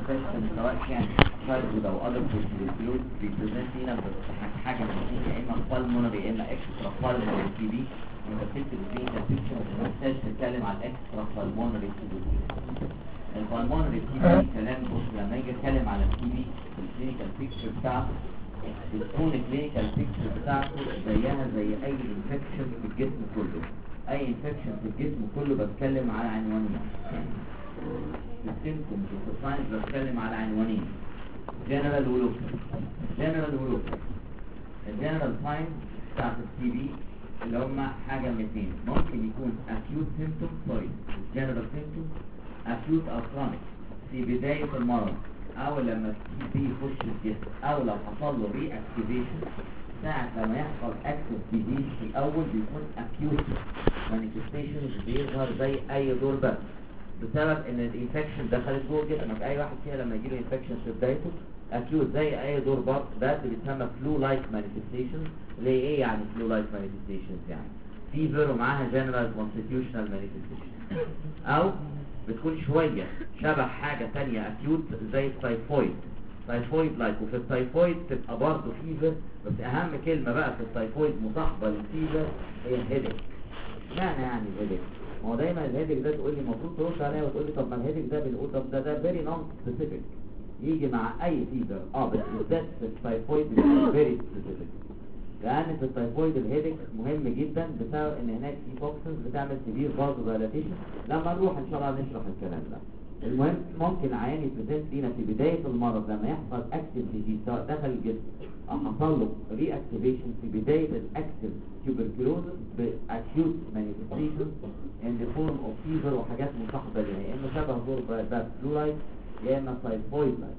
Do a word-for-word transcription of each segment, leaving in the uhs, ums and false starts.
انفكشن سواء كان فايبرود او اذر بروتين بيبريزنت هنا حاجه من الاثنين، يا اما بالمونري يا اما اكسترا بالمونري تي بي. انت بتكتب الكلينيكال بيكتشر ما تنساش تتكلم على الاكسترا بالمونري تي بي. البالمونري تي بي كلام بص لما يجي اتكلم على التي بي في الكلينيكال بيكتشر بتاعته بتكون الكلينيكال بيكتشر بتاعته زيها زي اي انفكشن في الجسم كله. اي انفكشن في الجسم كله بتكلم على عنوانين، السيمبتومز والساينز بتكلم على عنوانين، جنرال ولوكال. جنرال ولوكال الجنرال ساينز بتاعت التي بي اللي هم حاجه من اثنين، ممكن يكون acute symptom سوري جنرال symptom acute او chronic في بدايه المرض او لما التي بي يخش الجسم او لو حصل له ري اكتيفيشن. ساعة لما يحصل اكتف ديزيز في الاول بيكون acute manifestations بيظهر زي اي دور برد بسبب ان الانفكشن دخلت جوه جسمك. اي واحد فينا لما يجيله انفكشن في بدايته acute زي اي دور برد ده بيتسمى flu like manifestations. ليه ايه يعني flu like manifestations؟ يعني fever ومعاها general constitutional manifestations او بتكون شوية شبه حاجة تانية acute زي التايفويد تايفويد لايك. وفي التايفويد تبقى برضه فيفر، بس اهم كلمة بقى في التايفويد مصاحبة للفيفر هي الهيدك. معنى يعني الهيدك؟ ما هو دايما الهيدك ده تقول لي المفروض ترد عليها وتقول لي طب ما الهيدك ده بنقول طب ده ده فيري نون سبيسيفيك يجي مع اي فيفر. اه بس بالذات في التايفويد بيبقى فيري سبيسيفيك، لان في التايفويد الهيدك مهم جدا بسبب ان هناك في توكسنز بتعمل سيفير فازو دايلاتيشن. لما نروح ان شاء الله نشرح الكلام ده. المهم ممكن عيان يبريزنت لينا في بدايه المرض لما يحصل اكتف ديزيز سواء دخل الجسم او حصل له ري اكتيفيشن في بدايه الاكتف تيوبركلوزس باكيوت مانيفستيشن ان ذا فورم اوف فيفر وحاجات مصاحبه ليها، يا اما شبه دور بارد فلو لايك يا اما تايفويد لايك.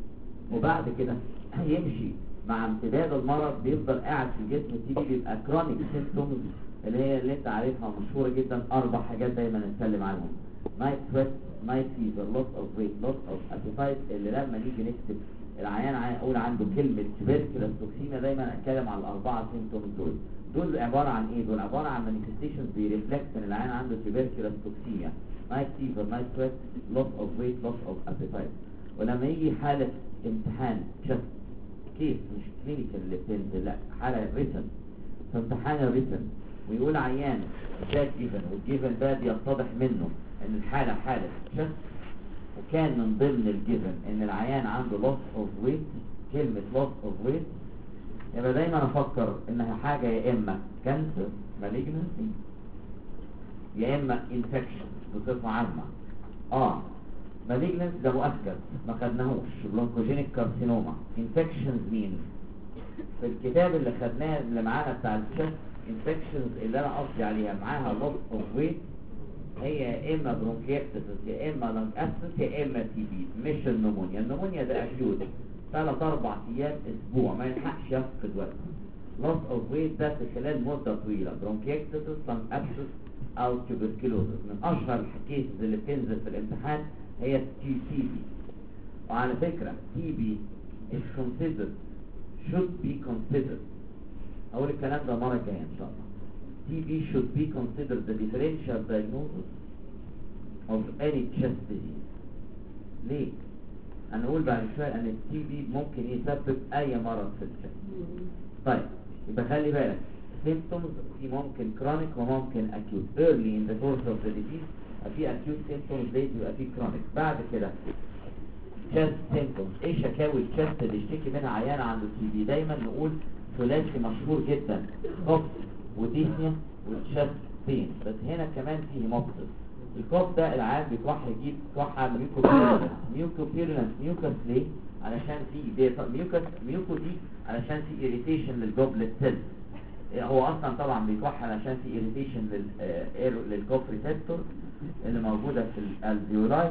وبعد كده يمشي مع امتداد المرض بيفضل قاعد في الجسم. التي بي بيبقى كرونيك سيمبتومز اللي هي اللي انت عارفها مشهوره جدا، اربع حاجات دايما نتكلم عنهم: نايت سويت، نايت فيفر، لوس اوف ويت، لوس اوف ابيتايت. اللي لما نيجي نكتب العيان اقول عنده كلمه تبركلوز توكسيميا دايما اتكلم على الاربعه سيمبتومز دول. دول عباره عن ايه؟ دول عباره عن مانيفستيشنز بيرفلكت ان العيان عنده تبركلوز توكسيميا: نايت فيفر، نايت سويت، لوس اوف ويت، لوس اوف ابيتايت. ولما يجي حاله امتحان شخص كيس مش كلينيكال اللي بتنزل، لا حاله ريتن في امتحان الريتن ويقول عيان ده جيفن والجيفن ده بيتضح منه ان الحالة حالة شخص وكان من ضمن الجيفن ان العيان عنده loss of weight. كلمة loss of weight يبقى دايما افكر انها حاجة يا اما كانسر malignancy يا اما infection بصفة عامة. اه malignancy ده مؤكد ما خدناهوش، برونكوجينيك كارسينوما. infections مين؟ في الكتاب اللي خدناه اللي معانا بتاع الشخص infections اللي انا قصدي عليها معاها loss of weight هي يا اما برونكيكتسس يا اما لانج اسس يا اما تي بي، مش النمونيا. النمونيا ده اكيوت ثلاث اربع ايام اسبوع ما يلحقش يفقد وقت. لوس اوف ويت ده في خلال مده طويله، برونكيكتسس، لانج اسس او تيوبركلوزس. من اشهر الكيسز اللي بتنزل في الامتحان هي تي تي بي. وعلى فكره تي بي is considered should be considered اقول الكلام ده المره الجايه ان شاء الله. T B should be considered the differential diagnosis of any chest disease. ليه؟ أنا أقول بعد شوية أن ال T B ممكن يسبب أي مرض في الجسم. طيب يبقى خلي بالك symptoms في ممكن chronic وممكن acute. early in the course of the disease في acute symptoms late يبقى في chronic. بعد كده chest symptoms. إيه شكاوي الشست اللي يشتكي منها عيان عنده T B؟ دايما نقول ثلاثي مشهور جدا: كوف وديسنيا والشست بين. بس هنا كمان في هيموبسس. الكوف ده العيان بيكح يجيب كحه ميوكوبيرولنس. ميوكوبيرولنس ميوكس ليه؟ علشان في ميوكس ميوكو دي علشان في اريتيشن للجوبلت سيلز. هو اصلا طبعا بيكح علشان في اريتيشن لل للكوف ريسبتور اللي موجوده في الالفيولاي،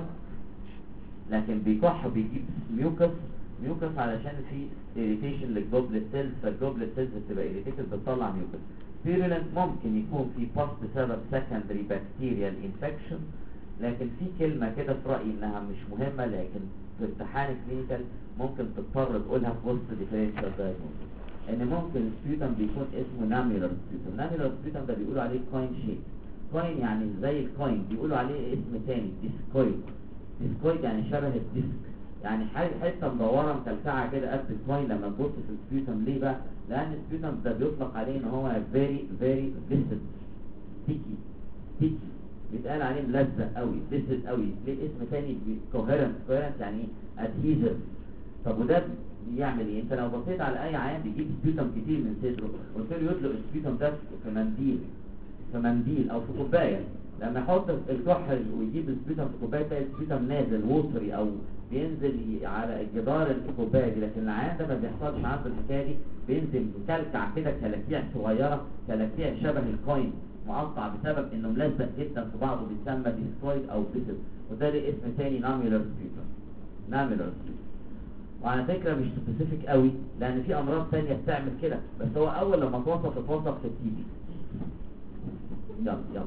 لكن بيكح بيجيب ميوكس ميوكس علشان في irritation للجوبلت سيلز، فالجوبلت سيلز بتبقى irritated بتطلع ميوكس. virulent ممكن يكون في post بسبب secondary bacterial infection. لكن في كلمة كده في رأيي انها مش مهمة لكن في امتحان كلينيكال ممكن تضطر تقولها في وسط differential diagnosis، ان ممكن السبيوتم بيكون اسمه ناميولار سبيوتم. ناميولار سبيوتم ده بيقولوا عليه كوين شيب. كوين يعني زي الكوين، بيقولوا عليه اسم تاني ديسكويد. ديسكويد يعني شبه الديسك يعني حته مدوره مكلكعه كده قد الكوين لما تبص في السبيوتم. ليه بقى؟ لان السبيوتم ده بيطلق عليه ان هو فيري فيري فيسد تيكي تيكي، بيتقال عليه ملزق قوي فيسد قوي. ليه اسم تاني كوهيرنت؟ كوهيرنت يعني ايه؟ ادهيزر. طب وده بيعمل ايه؟ انت لو بصيت على اي عيان بيجيب سبيوتم كتير من صدره قلت له يطلق السبيوتم ده في منديل في منديل او في كوبايه، لما يحط الكحل ويجيب السبيوتم في كوبايه تلاقي السبيوتم نازل ووتري او بينزل على الجدار الكوبايه دي. لكن العيان ده ما بيحصلش عنده الحكايه دي، بينزل مكلكع كده كلاكيع صغيره، كلاكيع شبه الكوين مقطع بسبب انه ملزق جدا في بعضه، بيتسمى ديسكويد او بيسل، وده ليه اسم تاني ناميولار سبيوتم. ناميولار سبيوتم. وعلى فكره مش سبيسيفيك قوي لان في امراض ثانيه بتعمل كده، بس هو اول لما اتوصف اتوصف في التي بي. يلا يلا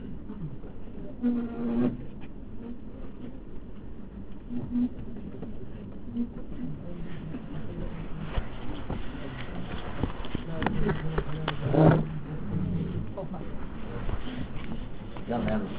يلا يلا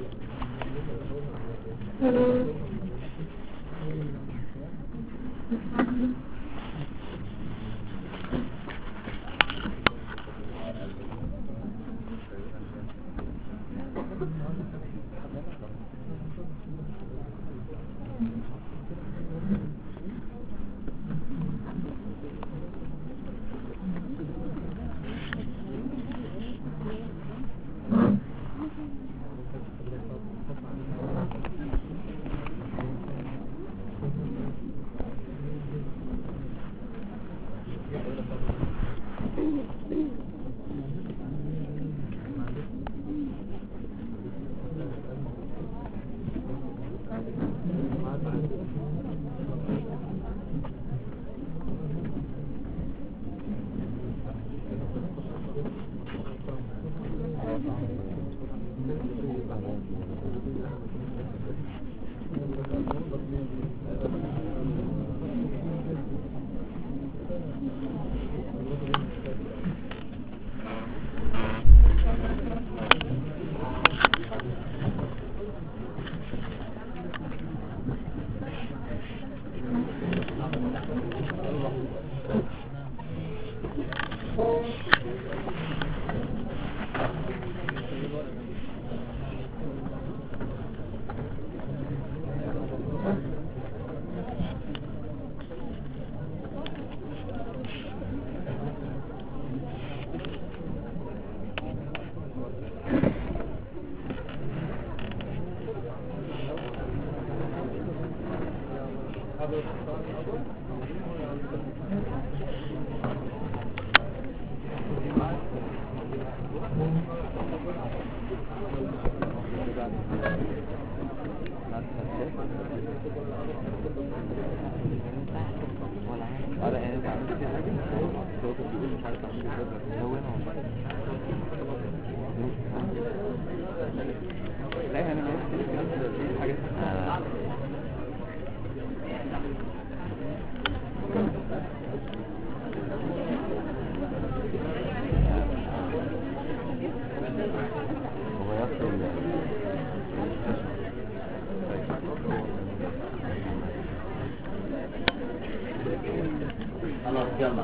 خلاص يلا.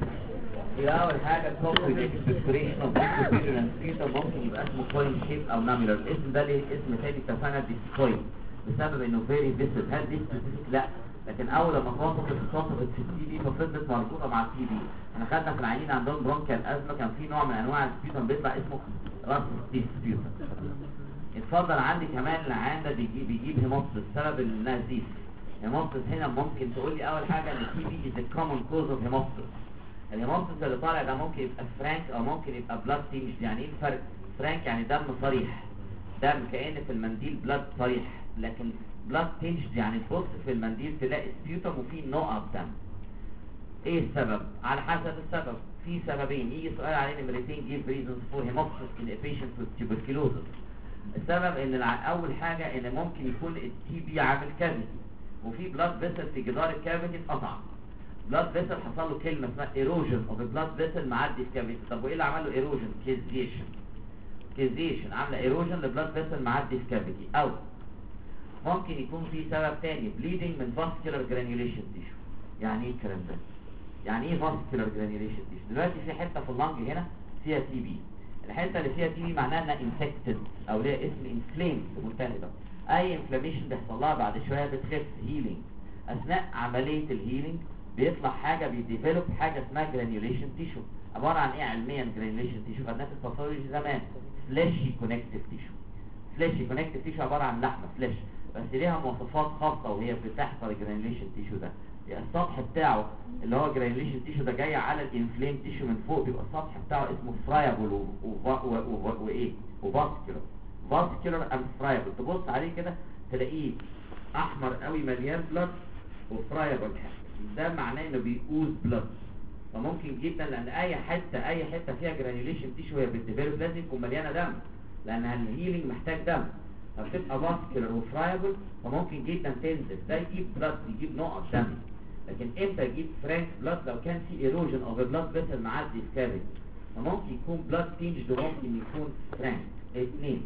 يبقى اول حاجه كومبليت اكسبريشن اوف ديسبيوتن سبيوتم ممكن يبقى اسمه كوين شيب او ناميولار. الاسم ده ليه اسم تاني اتفقنا ديسكويد بسبب انه فيري فيسد. هل دي سبيسيفيك؟ لا، لكن اول لما اتوصفت اتوصفت في التي بي ففضلت مربوطه مع التي بي. احنا خدنا في العيانين عندهم برونكيال ازمه كان في نوع من انواع السبيوتم بيطلع اسمه راس ديسبيوتم. اتفضل عندي كمان العيان ده بيجيب بيجيب هيموبسيس بسبب النزيف. هيموبسيس هنا ممكن تقول لي اول حاجه ان التي بي از ذا كومن كوز اوف هيموبسيس. الهيموبسيس اللي طالع ده ممكن يبقى فرانك او ممكن يبقى بلاد تينج. يعني ايه الفرق؟ فرانك يعني دم صريح، دم كأن في المنديل بلاد صريح، لكن بلاد تينج يعني تبص في المنديل تلاقي سبيوتم وفيه نقط دم. ايه السبب؟ على حسب السبب. في سببين يجي سؤال عليه نمرتين جيف ريزونز فور هيموبسيس ان a patient with tuberculosis. السبب ان الع... اول حاجه ان ممكن يكون التي بي عامل كافيتي وفي بلاد فيسل في جدار الكافيتي اتقطع. بلاد فيسل حصل له كلمه اسمها ايروجن اوف بلاد فيسل معدي الكافيتي. طب وايه اللي عمل له ايروجن؟ كيزيشن. كيزيشن عامله ايروجن لبلاد فيسل معدي الكافيتي. او ممكن يكون في سبب تاني bleeding من vascular granulation tissue. يعني ايه الكلام ده؟ يعني ايه vascular granulation tissue؟ دلوقتي في حته في اللنج هنا فيها تي بي، الحته اللي فيها تي بي معناها انها infected او ليها اسم inflamed ملتهبه. اي inflammation بيحصل لها بعد شويه بتخف healing. اثناء عمليه الهيلينج بيطلع حاجه بيديفلوب حاجه اسمها granulation tissue. عباره عن ايه علميا granulation tissue؟ خدناها في الباثولوجي زمان، fleshy connective tissue. fleshy connective tissue عباره عن لحمه فليش، بس ليها مواصفات خاصه وهي بتحصل الجرانيوليشن تيشو ده. يعني السطح بتاعه اللي هو جرانيوليشن تيشو ده جاي على الانفلام تيشو من فوق، بيبقى السطح بتاعه اسمه فرايبل وايه وفاسكولار. فاسكولار اند فرايبل، تبص عليه كده تلاقيه احمر قوي مليان بلاد وفرايبل، ده معناه انه بيقوز بلاد. فممكن جدا لان اي حته اي حته فيها جرانيوليشن تيشو هي بتديفلوب لازم يكون مليانه دم، لان الهيلينج محتاج دم، فبتبقى فاسكولار وفرايبل، فممكن جدا تنزل ده يجيب بلاد، يجيب نقط دم. لكن امتى يجيب فرانك بلاد؟ لو كان في ايروجن اوف بلاد فيسل معدي في كابج، فممكن يكون بلاد تينجد وممكن يكون فرانك. اثنين،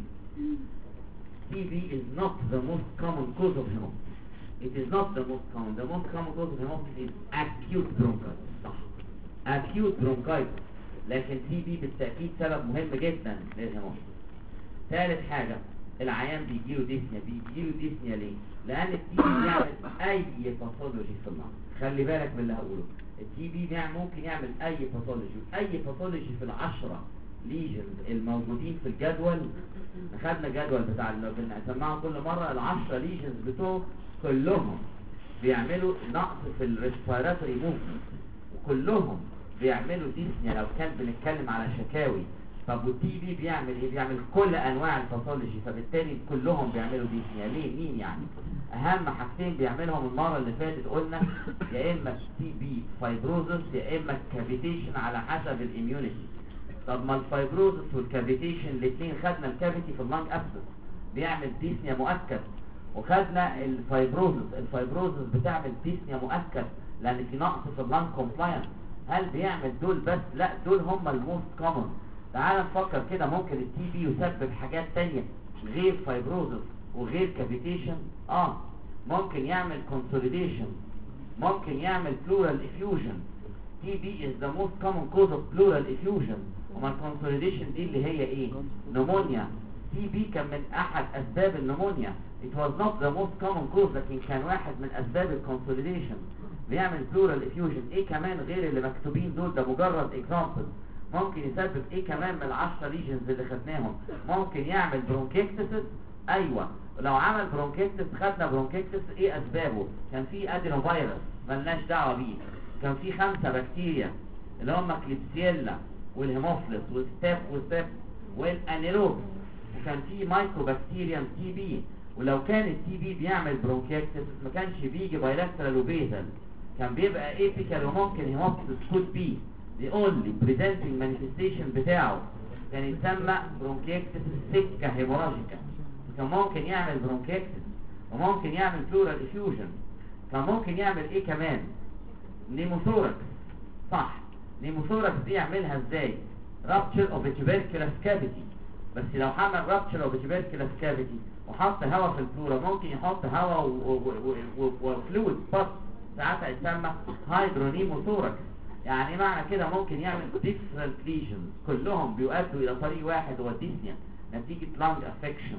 تي بي is not the most common cause of hemoptysis. It is not the most common. The most common cause of hemoptysis is acute bronchitis. صح، acute bronchitis. لكن تي بي بالتأكيد سبب مهم جدا للهيموبتيس. ثالث حاجة، العيان بيجيله ديسنيا. بيجيله ديسنيا ليه؟ لأن التي بي بيعمل أي باثولوجي في اللنج. خلي بالك من اللي هقوله. التي بي ممكن يعمل أي باثولوجي، أي باثولوجي في العشرة ليجنز الموجودين في الجدول. أخذنا الجدول بتاع اللي بنسمعه كل مرة، العشرة ليجنز بتوع كلهم بيعملوا نقص في الريسبيراتوري موفمنت، وكلهم بيعملوا ديسنيا لو كان بنتكلم على شكاوي. طب والتي بي بيعمل ايه؟ بيعمل كل انواع الباثولوجي، فبالتالي كلهم بيعملوا ديسنيا. ليه؟ مين يعني؟ اهم حاجتين بيعملهم المره اللي فاتت قلنا يا اما تي بي فايبروزس يا اما كافيتيشن على حسب الاميونيتي. طب ما الفايبروزس والكافيتيشن الاثنين، خدنا الكافيتي في اللنج ابسس بيعمل ديسنيا مؤكد، وخدنا الفايبروزس الفايبروزس بتعمل ديسنيا مؤكد لان في نقص في اللنج كومبلاينس. هل بيعمل دول بس؟ لا، دول هم الموست كومن. تعال نفكر كده، ممكن التي بي يسبب حاجات تانية غير فايبروزس وغير كافيتيشن. اه ممكن يعمل كونسوليديشن، ممكن يعمل بلورال افيوجن. تي بي is the most common cause of pleural effusion. وما الكونسوليديشن دي اللي هي ايه؟ نمونيا. تي بي كان من احد اسباب النمونيا. it was not the most common cause لكن كان واحد من اسباب الكونسوليديشن. بيعمل بلورال افيوجن. ايه كمان غير اللي مكتوبين دول؟ ده مجرد اكزامبل. ممكن يسبب ايه كمان من العشرة ليجنز اللي خدناهم؟ ممكن يعمل برونكيكتسس. ايوه، لو عمل برونكيكتس، خدنا برونكيكتس ايه اسبابه؟ كان في ادينوفيروس ملناش دعوه بيه، كان في خمسه بكتيريا اللي هم كليبسيلا والهيموفيلس والستاف والستاف والانيروب، وكان في مايكرو بكتيريا تي بي. ولو كان التي بي بيعمل برونكيكتس ما كانش بيجي بايلاترال وبيزل، كان بيبقى ايبيكال وممكن هيموفيلس كود بي the only presenting manifestation بتاعه كان يسمى برونكيكتس سكة هيموراجيكا. كان ممكن يعمل برونكيكتس وممكن يعمل pleural effusion. كان ممكن يعمل ايه كمان؟ نيموثوركس. صح، نيموثوركس دي يعملها ازاي؟ rupture of a tuberculous cavity. بس لو عمل rupture of a tuberculous cavity وحط هواء في البلورا، ممكن يحط هواء وفلويد بس، ساعتها يسمى هايدرونيموثوركس. يعني معنى كده ممكن يعمل different lesions كلهم بيؤدوا الى طريق واحد هو الديسنيا نتيجة lung affection.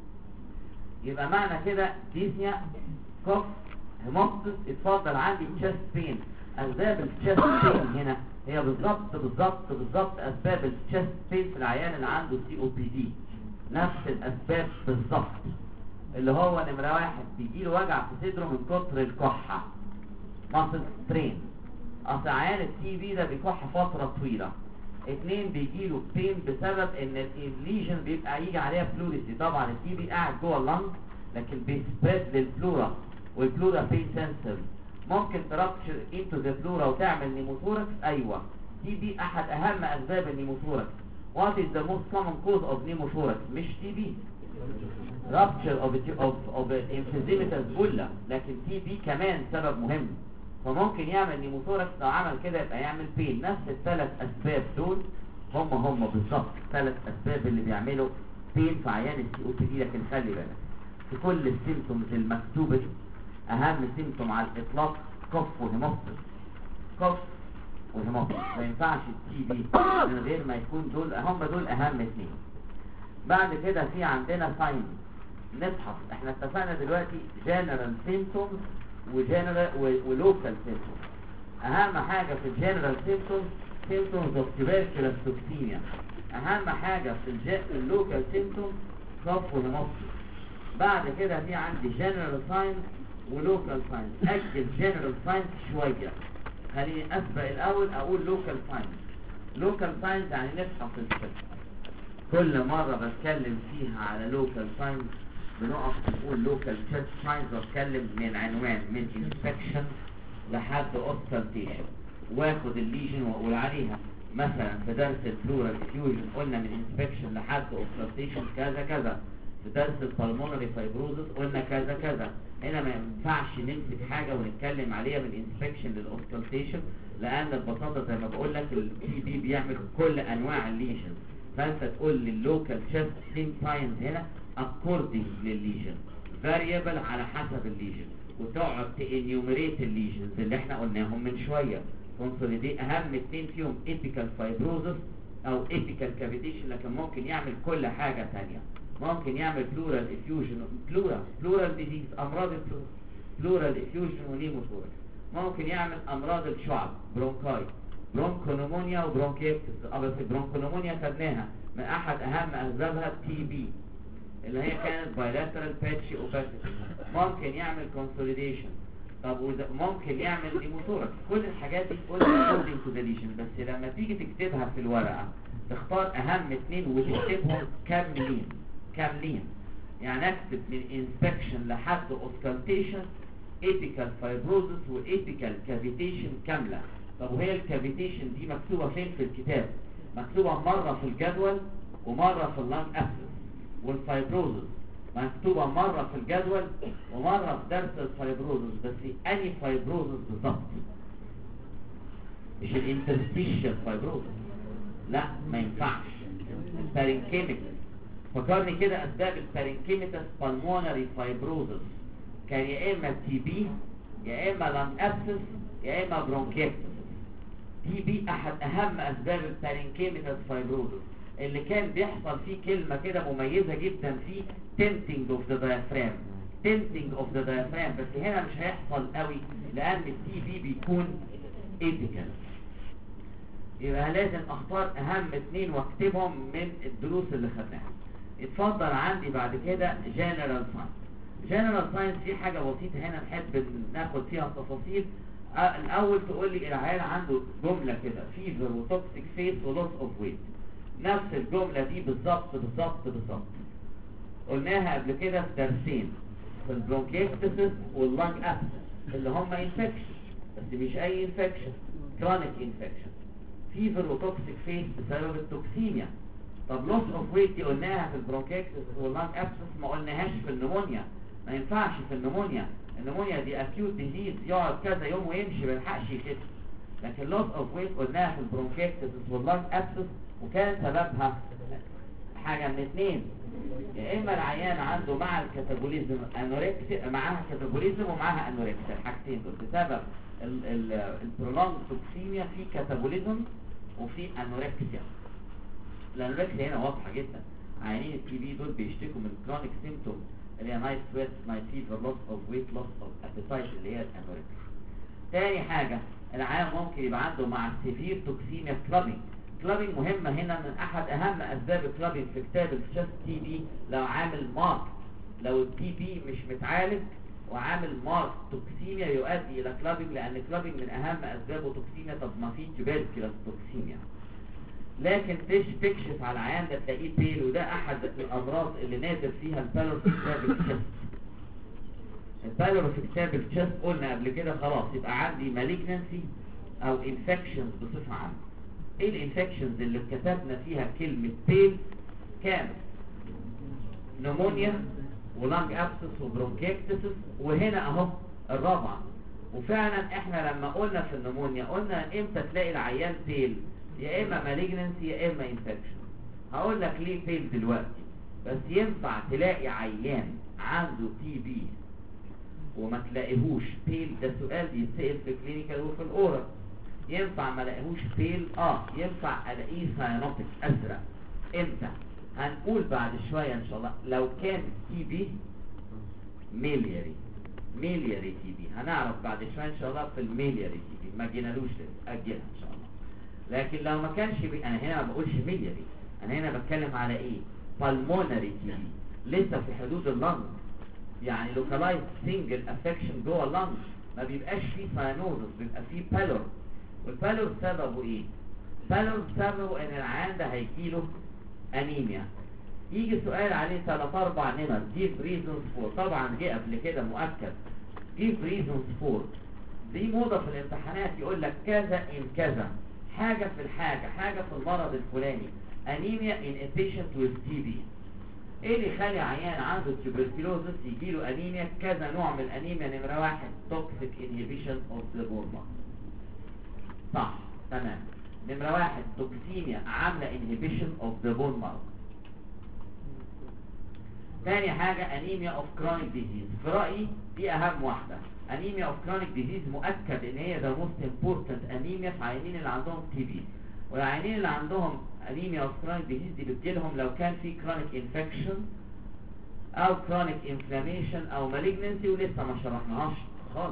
يبقى معنى كده ديسنيا كوف هيموبتس. اتفضل عندي chest pain. اسباب الchest pain هنا هي بالظبط بالظبط بالظبط اسباب الchest pain في العيان اللي عنده سي او بي دي. نفس الاسباب بالظبط، اللي هو نمرة واحد بيجيله وجع في صدره من كتر الكحة muscle strain. اصل عيان التي بي ده بيكح فترة طويلة. اتنين بيجيله بين بسبب ان الليجن بيبقى يجي عليها فلوريسي. طبعا التي بي قاعد جوه اللنج لكن بيسبريد للفلورا، والفلورا بين سنسر. ممكن ترابشر انتو ذا فلورا وتعمل نيموثوركس. ايوه، تي بي احد اهم اسباب النيموثوركس. What is the most common cause of pneumothorax؟ مش تي بي، rupture of of of emphysematous bulla، لكن تي بي كمان سبب مهم. فممكن يعمل نيموثوركس. لو عمل كده يبقى يعمل بين. نفس الثلاث اسباب دول هم هم بالظبط ثلاث اسباب اللي بيعملوا بين في عيان السي او بي دي. لكن خلي بالك في كل السيمتومز المكتوبة دي اهم سيمتوم على الاطلاق كف وهيموبتس، كف وهيموبتس. ما ينفعش التي بي من غير ما يكون دول، هم دول اهم اثنين. بعد كده في عندنا ساينز نفحص. احنا اتفقنا دلوقتي جنرال سيمتومز وجنرال ولوكال سيمتومز. اهم حاجه في الجنرال سيمتومز سيمتومز اوف تيوبركلوس توكسيميا. اهم حاجه في اللوكال سيمتومز كف وهيموبتس. بعد كده في عندي جنرال ساينز ولوكال ساينز. اجل جنرال ساينز شويه، خليني اسبق الاول اقول لوكال ساينز. لوكال ساينز يعني نفحص الشكل. كل مره بتكلم فيها على لوكال ساينز بنقف نقول لوكال تشيست ساينز، واتكلم من عنوان من انفكشن لحد اوسكالتيشن، واخد الليجن واقول عليها. مثلا في درس البلورال افيوجن قلنا من انفكشن لحد اوسكالتيشن كذا كذا. في درس البلمونري فايبروزس قلنا كذا كذا. هنا ما ينفعش نمسك حاجه ونتكلم عليها من انفكشن للاوسكالتيشن، لان ببساطه زي ما بقول لك التي بي بيعمل كل انواع الليجن. فانت تقول لي اللوكال تشيست ساينز هنا according للليجن، variable على حسب الليجن، وتقعد تانيوميريت الليجنز اللي احنا قلناهم من شويه. كونسوليديت اهم اثنين فيهم ايبيكال فايبروزس او ايبيكال كافيتيشن، لكن ممكن يعمل كل حاجه ثانيه. ممكن يعمل بلورال افيوجن، بلورال بلورال ديزيز، امراض البلورال، بلورال افيوجن ونيموثوركس. ممكن يعمل امراض الشعب، برونكاي، برونكونومونيا وبرونكيتس. بس البرونكونومونيا خدناها من احد اهم اسبابها تي بي اللي هي كانت بايلاترال باتشي اوباسيتي. ممكن يعمل كونسوليديشن. طب ممكن يعمل نيموثوركس. كل الحاجات دي قلنا according to the lesion، بس لما تيجي تكتبها في الورقه تختار اهم اثنين وتكتبهم كاملين كاملين. يعني اكتب من انسبكشن لحد اوسكالتيشن ايبيكال فايبروزس وايبيكال كافيتيشن كامله. طب وهي الكافيتيشن دي مكتوبه فين في الكتاب؟ مكتوبه مره في الجدول ومره في اللانج ابسس. والفايبروزس مكتوبه مره في الجدول ومره في درس الفايبروزس. بس اني فايبروزس بالظبط؟ مش الانترستيشال فايبروزس، لا ما ينفعش. البارينكيميتس، فكرني كده اسباب البارينكيميتس بالمونري فايبروزس كان يا اما تي بي يا اما لانج ابسس يا اما برونكيتس. تي بي احد اهم اسباب البارينكيميتس فايبروزس، اللي كان بيحصل فيه كلمة كده مميزة جدا فيه tempting of the diaphragm. tempting of the diaphragm، بس هنا مش هيحصل قوي لان التي بي بيكون apical. يبقى لازم اختار اهم اثنين واكتبهم من الدروس اللي خدناها. اتفضل عندي بعد كده general science. general science دي حاجة بسيطة هنا نحب ناخد فيها التفاصيل. الاول تقول لي العيال عنده جملة كده fever وتوكسيك فيس ولوس اوف ويت. نفس الجملة دي بالظبط بالظبط بالظبط قلناها قبل كده في درسين، في البرونكيكتسس واللانج ابسس اللي هم انفكشن، بس مش اي انفكشن، كرونيك انفكشن. فيفر وتوكسيك فيس بسبب التوكسيميا. طب لوس اوف ويت دي قلناها في البرونكيكتسس واللانج ابسس، ما قلناهاش في النمونيا. ما ينفعش في النمونيا، النمونيا دي اكيوت ديزيز يقعد كذا يوم ويمشي ما يلحقش يخف. لكن لوس اوف ويت قلناها في البرونكيكتسس واللانج ابسس، وكان سببها حاجة من اثنين. يا اما العيان عنده مع الكاتابوليزم انوركسيا، معاها كاتابوليزم ومعاها انوركسيا، الحاجتين دول بسبب البرولونج توكسيميا في كاتابوليزم وفي انوركسيا. الانوركسيا هنا واضحة جدا. عيانين التي بي دول بيشتكوا من كرونيك سيمتوم اللي هي نايت سويت، نايت فيفر، لوس اوف ويت، لوس اوف ابيتايت اللي هي الانوركسيا. تاني حاجة العيان ممكن يبقى عنده مع السيفير توكسيميا كلابينج. كلابينج مهمة هنا، من احد اهم اسباب الكلابينج في كتاب التشست تي بي لو عامل مارك، لو التي بي مش متعالج وعامل مارك توكسيميا يؤدي الى كلابينج، لان كلابينج من اهم اسبابه توكسيميا. طب ما في تيوبركلوس توكسيميا، لكن تش تكشف على العيان ده تلاقيه بيل، وده احد الامراض اللي نادر فيها البالور في كتاب التشست. البالور في كتاب التشست قلنا قبل كده خلاص يبقى عندي مالجنسي او انفكشنز بصفة عامة. ايه الانفكشنز اللي كتبنا فيها كلمة بيل؟ كان نمونيا ولانج ابسس وبرونكيكتسس، وهنا اهو الرابعة. وفعلا احنا لما قلنا في النمونيا قلنا امتى تلاقي العيان بيل؟ يا اما مالجنسي يا اما انفكشن. هقول لك ليه بيل دلوقتي، بس ينفع تلاقي عيان عنده تي بي وما تلاقيهوش بيل، ده سؤال بيتسأل في الكلينيكال وفي الاورال. ينفع ما الاقيهوش بيل؟ اه ينفع الاقيه ساينوتيك ازرق. امتى؟ هنقول بعد شويه ان شاء الله. لو كان تي بي ميلياري، ميلياري تي بي هنعرف بعد شويه ان شاء الله في الميلياري تي بي، ما جينالوش لسه، اجلها ان شاء الله. لكن لو ما كانش بي، انا هنا ما بقولش ميلياري، انا هنا بتكلم على ايه؟ بالمونري تي بي، لسه في حدود اللنج، يعني لوكالايز سنجل افكشن جوه اللنج، ما بيبقاش فيه ساينوزس، بيبقى فيه بالور. والبالور سببه ايه؟ بالور سببه ان العيان ده هيجيله انيميا. يجي سؤال عليه ثلاث اربع نمر، give reasons for، طبعا جه قبل كده مؤكد give reasons for، دي موضة في الامتحانات، يقول لك كذا ان كذا، حاجة في الحاجة، حاجة في المرض الفلاني، انيميا in a patient with تي بي. ايه اللي يخلي عيان عنده تيوبركلوزس يجيله انيميا؟ كذا نوع من الانيميا. نمرة واحد توكسيك انهيبيشن اوف ذا بون مارو، صح تمام. نمرة واحد توكسيميا عاملة انهيبيشن اوف ذا بون مارو. تاني حاجة انيميا اوف كرونيك ديزيز، في رأيي دي اهم واحدة. انيميا اوف كرونيك ديزيز مؤكد ان هي ذا موست امبورتنت انيميا في العيانين اللي عندهم تي بي. والعيانين اللي عندهم انيميا اوف كرونيك ديزيز دي بتجيلهم لو كان في كرونيك انفكشن او كرونيك انفلاميشن او مالجنسي، ولسه ما شرحناهاش خالص.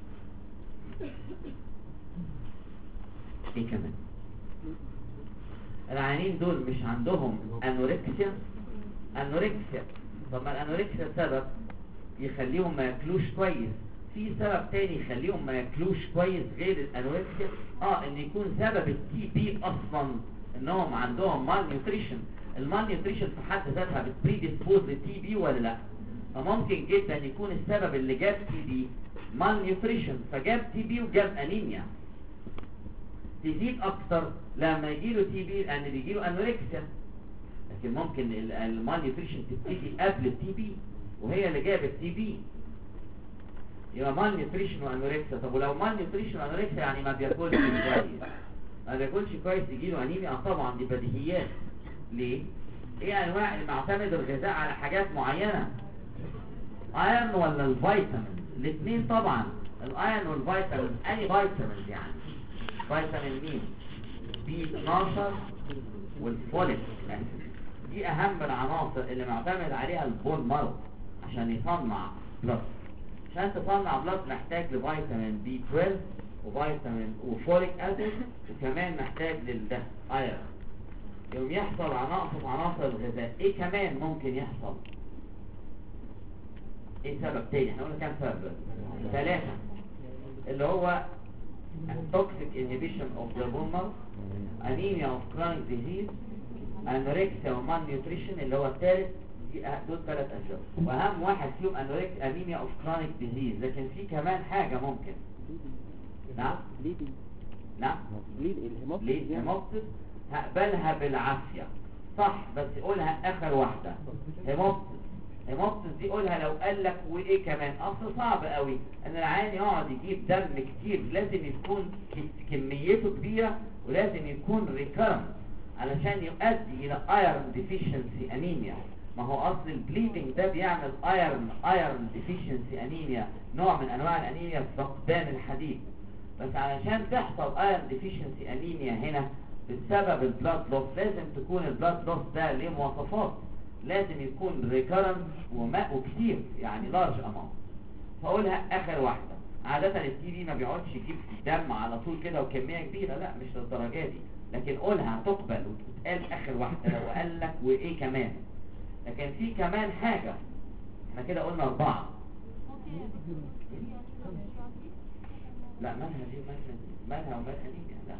ايه كمان؟ العيانين دول مش عندهم انوركسيا؟ انوركسيا، طب ما الانوركسيا سبب يخليهم ما ياكلوش كويس. في سبب تاني يخليهم ما ياكلوش كويس غير الانوركسيا، اه ان يكون سبب التي بي اصلا انهم عندهم مال نيوتريشن. المال نيوتريشن في حد ذاتها بتبريديسبوز للتي بي ولا لا؟ فممكن جدا يكون السبب اللي جاب تي بي مال نيوتريشن، فجاب تي بي وجاب انيميا. تزيد اكتر لما يجيله تي بي لان بيجيله انوركسيا، لكن ممكن المال نيوتريشن تبتدي قبل التي بي وهي اللي جابت تي بي، يبقى مال نيوتريشن وانوركسيا. طب ولو مال نيوتريشن وانوركسيا يعني ما بياكلش كويس، ما بياكلش كويس يجيله انيميا؟ اه طبعا دي بديهيات. ليه؟ ايه انواع اللي معتمد الغذاء على حاجات معينه؟ ايرون ولا الفيتامين؟ الاثنين طبعا، الايرون والفيتامين. اي فيتامين يعني؟ فيتامين مين؟ بي اتناشر والفوليك اسيد، دي اهم العناصر اللي معتمد عليها البون مارو عشان يصنع بلاد. عشان تصنع بلاد محتاج لفيتامين بي اتناشر وفيتامين وفوليك اسيد، وكمان محتاج للده ايرون. يوم يحصل عناصر في عناصر الغذاء. ايه كمان ممكن يحصل؟ ايه سبب تاني؟ احنا قلنا كام سبب؟ ثلاثة، اللي هو toxic inhibition of the bone marrow، anemia of chronic disease، anorexia و malnutrition اللي هو الثالث. دول ثلاث أسباب، وأهم واحد فيهم anemia of chronic disease. لكن في كمان حاجة ممكن. نعم؟ نعم؟ ليه هيموبتس؟ هقبلها بالعافية صح، بس قولها آخر واحدة. هيموبتس، هيموبتس دي قولها لو قال لك وايه كمان. اصل صعب قوي ان العيان يقعد يجيب دم كتير، لازم يكون كميته كبيرة ولازم يكون ريكرنت علشان يؤدي الى ايرون ديفيشنسي انيميا. ما هو اصل البليدنج ده بيعمل ايرون ايرون ديفيشنسي انيميا، نوع من انواع الانيميا فقدان الحديد. بس علشان تحصل ايرون ديفيشنسي انيميا هنا بسبب البلاد لوس، لازم تكون البلاد لوس ده ليه مواصفات، لازم يكون ريكرنت وماء وكتير، يعني لارج اماونت. فاقولها اخر واحدة. عادة التي بي ما بيقعدش يجيب دم على طول كده وكمية كبيرة، لا مش للدرجة دي، لكن قولها تقبل وتتقال اخر واحدة لو قال لك وايه كمان. لكن في كمان حاجة، احنا كده قلنا اربعة. لا مالها دي مالها دي مالها ومالها انيميا؟ لا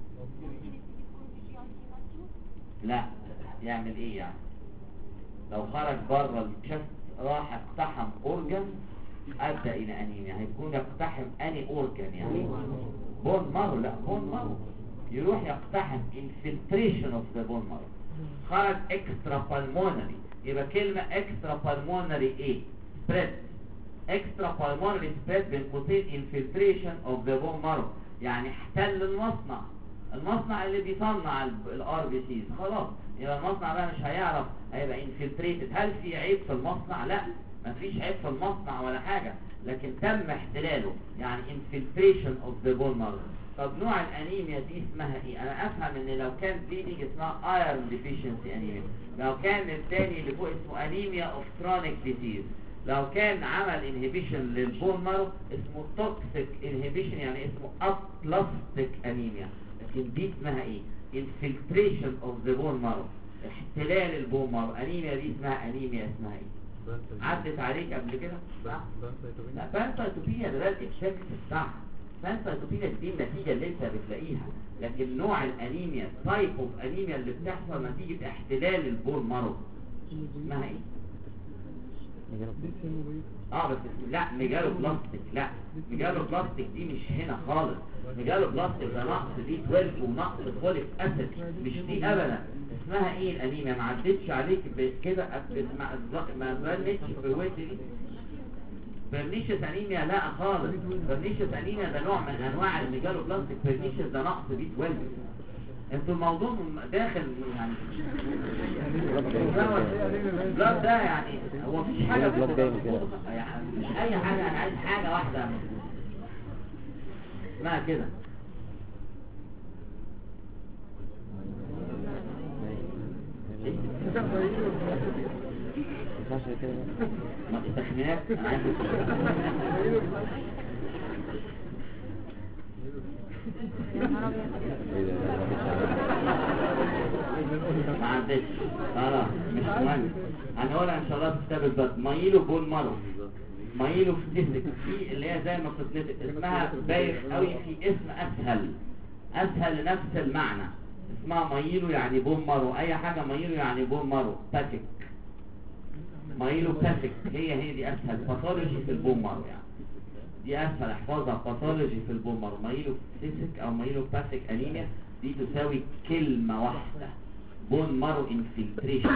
لا يعمل ايه يعني؟ لو خرج بره الشست راح اقتحم اورجن ادى الى انيميا، هيكون يقتحم اني اورجن يعني؟ بون مارو؟ لا بون مارو. يروح يقتحم infiltration of the bone marrow. خرج extra pulmonary، يبقى كلمة extra pulmonary ايه؟ spread. extra pulmonary spread بين قوسين infiltration of the bone marrow، يعني احتل المصنع، المصنع اللي بيصنع الار بي سيز. خلاص يبقى المصنع بقى مش هيعرف، هيبقى infiltrated. هل في عيب في المصنع؟ لا، مفيش عيب في المصنع ولا حاجة، لكن تم احتلاله، يعني infiltration of the bone marrow. طب نوع الانيميا دي اسمها ايه؟ انا افهم ان لو كان bleeding اسمها iron deficiency anemia، لو كان الثاني اللي فوق اسمه انيميا of chronic disease، لو كان عمل inhibition للبون مارو اسمه toxic inhibition، يعني اسمه aplastic anemia. لكن دي اسمها ايه؟ infiltration of the bone marrow، احتلال البون مارو. انيميا دي اسمها انيميا اسمها ايه؟ عدت عليك قبل كده؟ لا بانسايتوبينيا ده ده الاكشاكس بتاعها. بانسايتوبينيا دي النتيجة اللي انت بتلاقيها، لكن نوع الانيميا تايب اوف انيميا اللي بتحصل نتيجة احتلال البون مارو اسمها ايه؟ اه بس لا ميجالو بلاستيك، لا ميجالو بلاستيك دي مش هنا خالص. ميجالو بلاستيك ده نقص بي اتناشر ونقص فوليك اسيد، مش دي ابدا. اسمها ايه الانيميا؟ ما عدتش عليك كده ما ما بلتش في الوقت دي. برنيشس انيميا لا خالص. برنيشس انيميا ده نوع من انواع الميجالو بلاستيك. برنيشس ده نقص بي اتناشر. انتوا الموضوع داخل يعني البلاد ده، يعني هو مفيش حاجه يعني مش اي حاجه، انا عايز حاجه واحده اسمها كده. ما التخمينات انا عايز ما عندش خلاص مش مهم، هنقولها ان شاء الله في كتاب البطن. مايلو بون مارو، مايلو فتسك دي اللي هي زي ما بتتنطق اسمها بايخ قوي، في اسم اسهل اسهل لنفس المعنى، اسمها مايلو يعني بون مارو. اي حاجه مايلو يعني بون مارو. باتيك مايلو باتيك هي هي دي اسهل باثولوجي في البون مارو، يعني دي اسهل احفظها باثولوجي في البون مارو. مايلو فتسك او مايلو باتيك انيميا دي تساوي كلمه واحده، بون مارو انفلتريشن.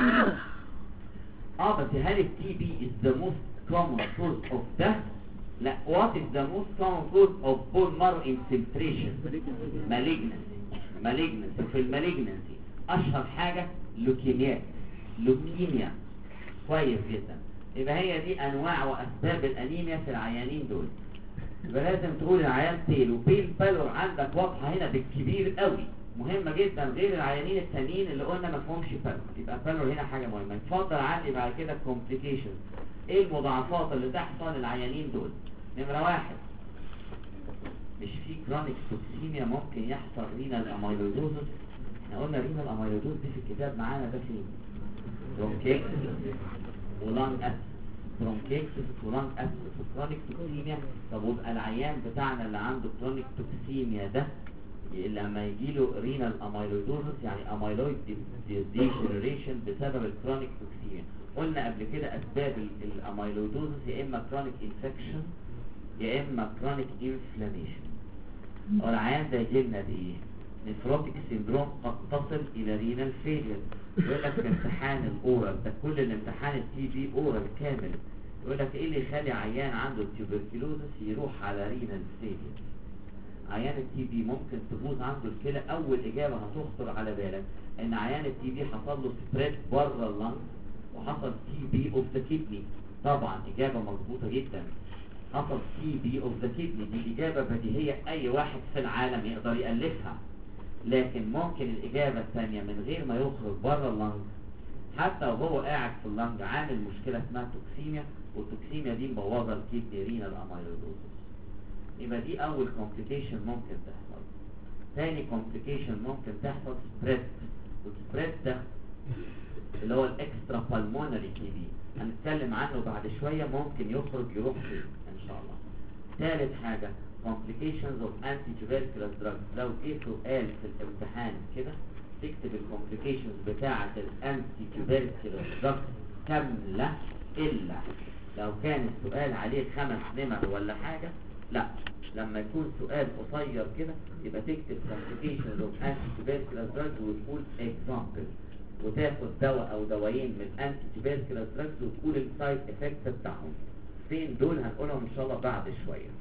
اه بس هل التي بي is the most common cause of death؟ لا. what is the most common cause of bone marrow infiltration؟ malignancy. malignancy في المالجنسي اشهر حاجة لوكيميا. لوكيميا كويس جدا. يبقى هي دي انواع واسباب الانيميا في العيانين دول. يبقى لازم تقول العيان تيل وبيل بالور عندك واضحة هنا بالكبير قوي، مهمة جدا، غير العيانين التانيين اللي قلنا ما فيهمش بالور. يبقى بالور هنا حاجة مهمة. اتفضل عندي بعد كده كومبليكيشن. ايه المضاعفات اللي تحصل للعيانين دول؟ نمرة واحد، مش في كرونيك توكسيميا ممكن يحصل رينال اميلويدوزس؟ احنا قلنا رينال اميلويدوز دي في الكتاب معانا ده فين؟ برونكيكس ولانج اسيد، برونكيكس ولانج اسيد وكرونيك توكسيميا. طب ويبقى العيان بتاعنا اللي عنده كرونيك توكسيميا ده لما يجيله رينال اميلويدوزس يعني اميلويد ديجنريشن بسبب الكرونيك توكسيميا. قلنا قبل كده اسباب الاميلويدوزس يا اما كرونيك انفكشن يا اما كرونيك انفلاميشن. والعيان ده يجي لنا بايه؟ نفروتيك سيندروم قد تصل الى رينال فيلير. يقول لك في امتحان الاورال ده، كل الامتحان التي بي اورال كامل، يقول لك ايه اللي يخلي عيان عنده تيوبركلوزس يروح على رينال فيلير؟ عيان التي بي ممكن تبوظ عنده الكلى. اول اجابه هتخطر على بالك ان عيان التي بي حصل له سبريد بره اللنج وحصل تي بي اوف ذا كيدني. طبعا اجابه مظبوطه جدا، حصل تي بي اوف ذا كيدني. دي اجابه بديهيه اي واحد في العالم يقدر يالفها. لكن ممكن الاجابه الثانيه من غير ما يخرج بره اللنج، حتى وهو قاعد في اللنج عامل مشكله اسمها توكسيميا، والتوكسيميا دي مبوظه الكيدني رينال اميلويدوزس. يبقى دي اول كومبليكيشن ممكن تحصل. ثاني كومبليكيشن ممكن تحصل سبريد، والسبريد ده اللي هو الاكسترا بالمونري تي بي هنتكلم عنه بعد شويه، ممكن يخرج يروح فين ان شاء الله. ثالث حاجه complications of anti-tuberculous drugs. لو جه سؤال في الامتحان كده تكتب الكومبليكيشنز بتاعه الانتي تيوبركلوس دراجز كامله، الا لو كان السؤال عليه خمس نمر ولا حاجه. لا، لما يكون سؤال قصير كده يبقى تكتب complications of anti-tuberculous drugs وتقول example، وتاخد دواء او دوايين من anti-tuberculous drugs وتقول السايد افكتس بتاعهم فين. دول هنقولهم ان شاء الله بعد شويه،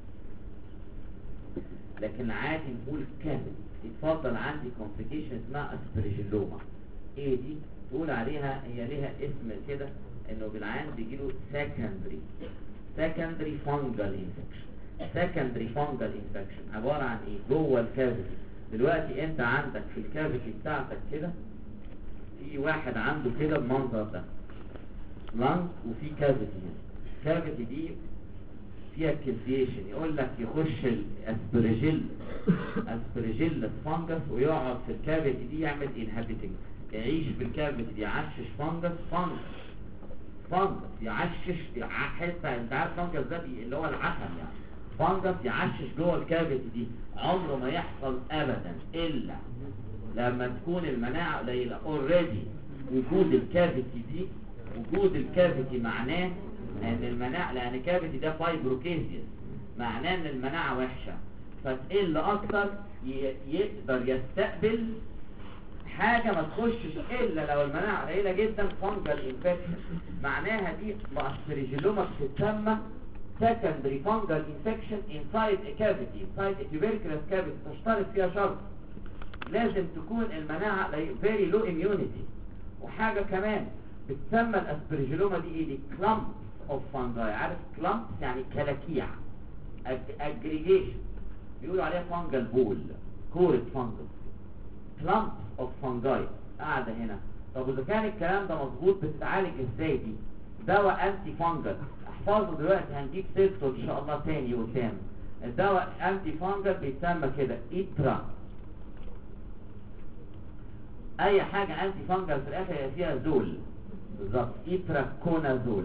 لكن عادي نقول كامل. يتفضل عندي complication اسمها اسبرجيلوما. ايه دي؟ تقول عليها هي ليها اسم كده انه بالعين بيجيله secondary secondary fungal infection. secondary fungal infection عبارة عن ايه؟ جوه الكافيتي. دلوقتي انت عندك في الكافيتي بتاعتك كده في واحد عنده كده المنظر ده لانج، وفي كافيتي هنا. الكافيتي دي فيها كالسيشن، يقول لك يخش الاسبرجيل اسبرجيل فانجس ويقعد في الكافيتي دي يعمل انهابيتنج، يعيش في الكافيتي دي، يعشش فانجس فانجس فانجس يعشش حته. انت عارف فانجس ده اللي هو العفن يعني، فانجس يعشش جوه الكافيتي دي. عمره ما يحصل ابدا الا لما تكون المناعه قليله. اوريدي وجود الكافيتي دي وجود الكافيتي معناه ان المناعه، لان الكافيتي ده فايبروكيزيس، معناه ان المناعه وحشه، فتقل اكتر يقدر يستقبل حاجه ما تخشش الا لو المناعه قليله جدا. فانجل انفكشن معناها دي ماستريجيلوما بتتسمى secondary fungal infection inside a cavity inside a tuberculous cavity. تشترط فيها شرط، لازم تكون المناعه very low immunity. وحاجه كمان بتسمى الاسبرجيلوما دي ايه؟ دي clumps of fungi. عارف clumps يعني كلاكيع، aggregation، بيقولوا عليها fungal ball، كورة fungus. clumps of fungi قاعدة هنا. طب إذا كان الكلام ده مظبوط بتتعالج ازاي دي؟ دواء انتي فانجل، احفظه دلوقتي هنجيب سيرته ان شاء الله تاني قدام. الدواء انتي فانجل بيتسمى كده إترا. اي حاجة انتي فانجل في الاخر هي فيها زول بالظبط، إتراكونازول.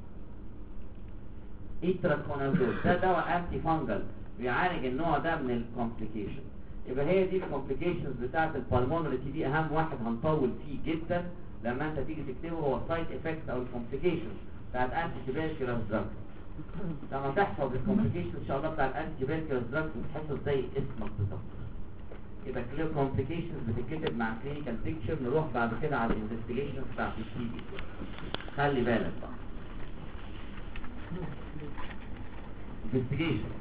إتراكونازول ده دواء انتي فانجل بيعالج النوع ده من الكومبليكيشن. يبقى هي دي الكومبليكيشنز بتاعت البالمونري تي بي. اهم واحد هنطول فيه جدا لما انت تيجي تكتبه هو السايد افكتس او الكومبليكيشنز بتاعت انتي تيوبركلوز دراج. لما تحفظ الكومبليكيشنز ان شاء الله بتاعت انتي تيوبركلوز دراج بتحفظ زي اسمك بالظبط. يبقى كلير كومبليكيشنز بتتكتب مع كلينيكال بيكتشر. نروح بعد كده على الانفستيجيشنز بتاعت التي بي. خلي بالك بقى انفستيجيشن.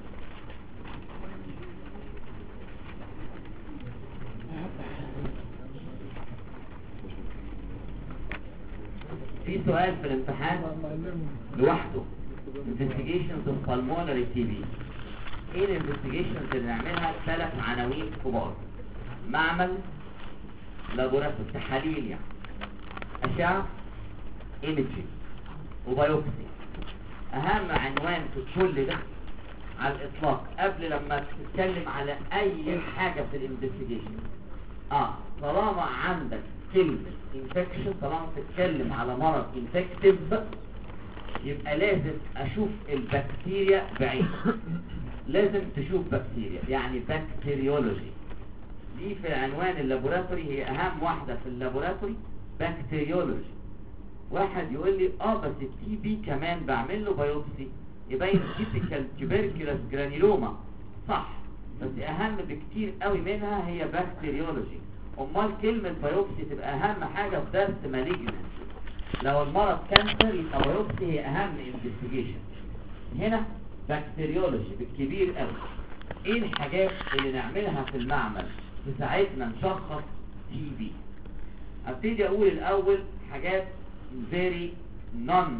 في سؤال في الامتحان لوحده، investigations of pulmonary تي بي. ايه الانفستيجيشنز اللي نعملها؟ ثلاث عناوين كبار: معمل، لابوراتوري تحاليل يعني، اشعه، ايميجينج، وبايوبسي. اهم عنوان في كل ده على الاطلاق قبل لما تتكلم على اي حاجه في الانفستيجيشن، اه طالما عندك كلمة infection، طالما تتكلم على مرض infective، يبقى لازم اشوف البكتيريا بعين. لازم تشوف بكتيريا يعني بكتيريولوجي. دي في عنوان اللابوراتوري هي اهم واحدة في اللابوراتوري، بكتيريولوجي. واحد يقول لي اه بس التي بي كمان بعمل له بايوبسي يبين تيبيكال تيوبركلوس جرانيلوما، صح، بس اهم بكتير قوي منها هي بكتيريولوجي. امال كلمة بايوبسي تبقى اهم حاجة في درس مالجنس. لو المرض كانسر يبقى بايوبسي هي اهم انفستيجيشن. هنا بكتيريولوجي بالكبير قوي. ايه الحاجات اللي نعملها في المعمل تساعدنا نشخص تي بي؟ ابتدي اقول الاول حاجات very non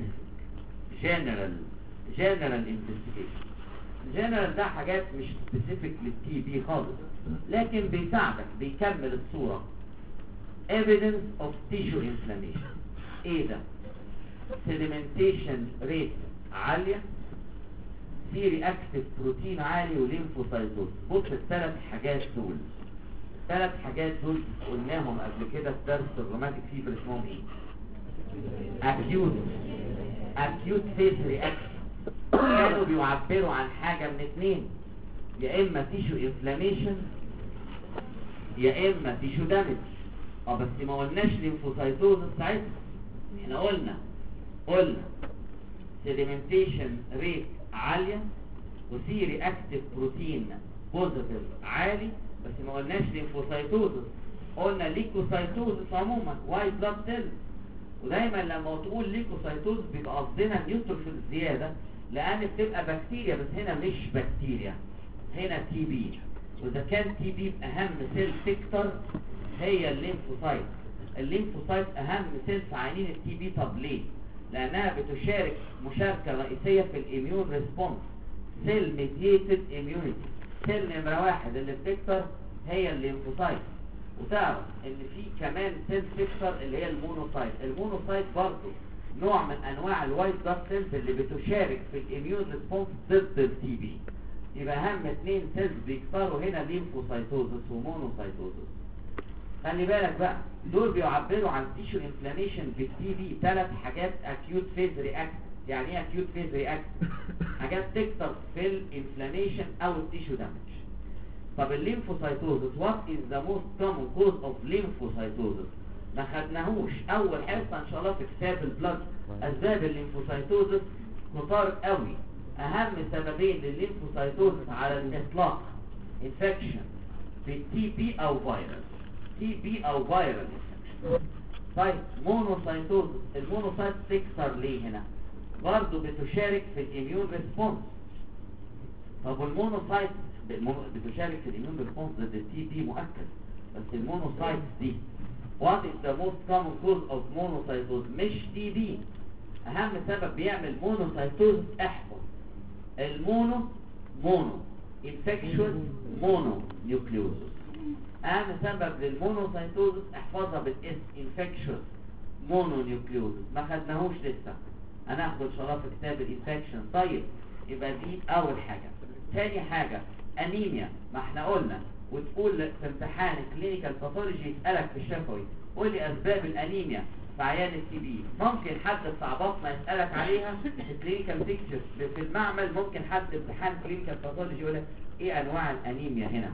general general investigation. general ده حاجات مش specific للتي بي خالص، لكن بيساعدك، بيكمل الصورة. evidence of tissue inflammation. ايه ده؟ sedimentation rate عالية، في رياكتيف بروتين عالي، وليمفوسايتوز. بص الثلاث حاجات دول الثلاث حاجات دول قلناهم قبل كده في درس الروماتيك فيبر. اسمهم ايه؟ acute acute phase reaction. كانوا بيعبروا عن حاجة من اتنين، يا اما تيشو انفلاميشن يا اما تيشو دامج. اه بس ما قلناش ليمفوسايتوز ساعتها. احنا قلنا قلنا سيديمنتيشن ريت عالية وفي رياكتيف بروتين بوزيتيف عالي، بس ما قلناش ليمفوسايتوز. قلنا ليكوسايتوز عموما، وايت بلاد سيلز. ودايما لما تقول ليكوسايتوز بيبقى قصدنا نيوتروفيل زيادة، لان بتبقى بكتيريا، بس هنا مش بكتيريا، هنا تي بي. واذا كان تي بي اهم سيل سيكتور هي الليمفوسايت. الليمفوسايت اهم سيل في عينين التي بي. طب ليه؟ لانها بتشارك مشاركه رئيسيه في الاميون ريسبونس. سيل ميديتد اميونيتي. سيل نمره واحد اللي بتكتر هي الليمفوسايت، وتعرف ان في كمان سيل تكتر اللي هي المونوسايت. المونوسايت برضه نوع من انواع الوايت بلاد سيلز اللي بتشارك في الاميون ريسبونس ضد التي بي. يبقى اهم اثنين سيلز بيكتروا هنا ليمفوسايتوزس ومونوسايتوزس. خلي بالك بقى دول بيعبروا عن تيشو انفلاميشن بالتي بي. ثلاث حاجات اكيوت فيز رياكت. يعني ايه اكيوت فيز رياكت؟ حاجات تكتر في الانفلاميشن او التيشو دامج. طب الليمفوسايتوزس وات از ذا موست كومن كوز اوف ليمفوسايتوزس؟ ما خدناهوش اول حصه ان شاء الله في كتاب البلاد. اسباب الليمفوسايتوزس كتار قوي. اهم سببين للليمفوسايتوزس على الاطلاق انفكشن بالتي بي او فيروس. تي بي او فيرال انفكشن. طيب مونوسايتوزس، المونوسايت تكتر ليه هنا؟ برضه بتشارك في الاميون ريسبونس. طب المونوسايت بتشارك في الاميون ريسبونس ضد التي بي مؤكد، بس المونوسايت دي what is the most common cause of monocytosis؟ مش تي بي. اهم سبب بيعمل مونوسايتوزس احفظ المونو مونو infectious مونو نيوكليوزس. اهم سبب للمونوسايتوزس احفظها بالاسم infectious مونو نيوكليوزس. ما خدناهوش لسه، هناخده ان شاء الله في كتاب الانفكشن. طيب يبقى دي اول حاجه. ثاني حاجه انيميا. ما احنا قلنا وتقول في امتحان كلينيكال باثولوجي يسالك في الشفوي قول لي اسباب الانيميا في عيان التي بي. ممكن حد بتاع بطنه يسالك عليها في كلينيكال بيكتشر في المعمل. ممكن حد امتحان كلينيكال باثولوجي يقول لك ايه انواع الانيميا هنا.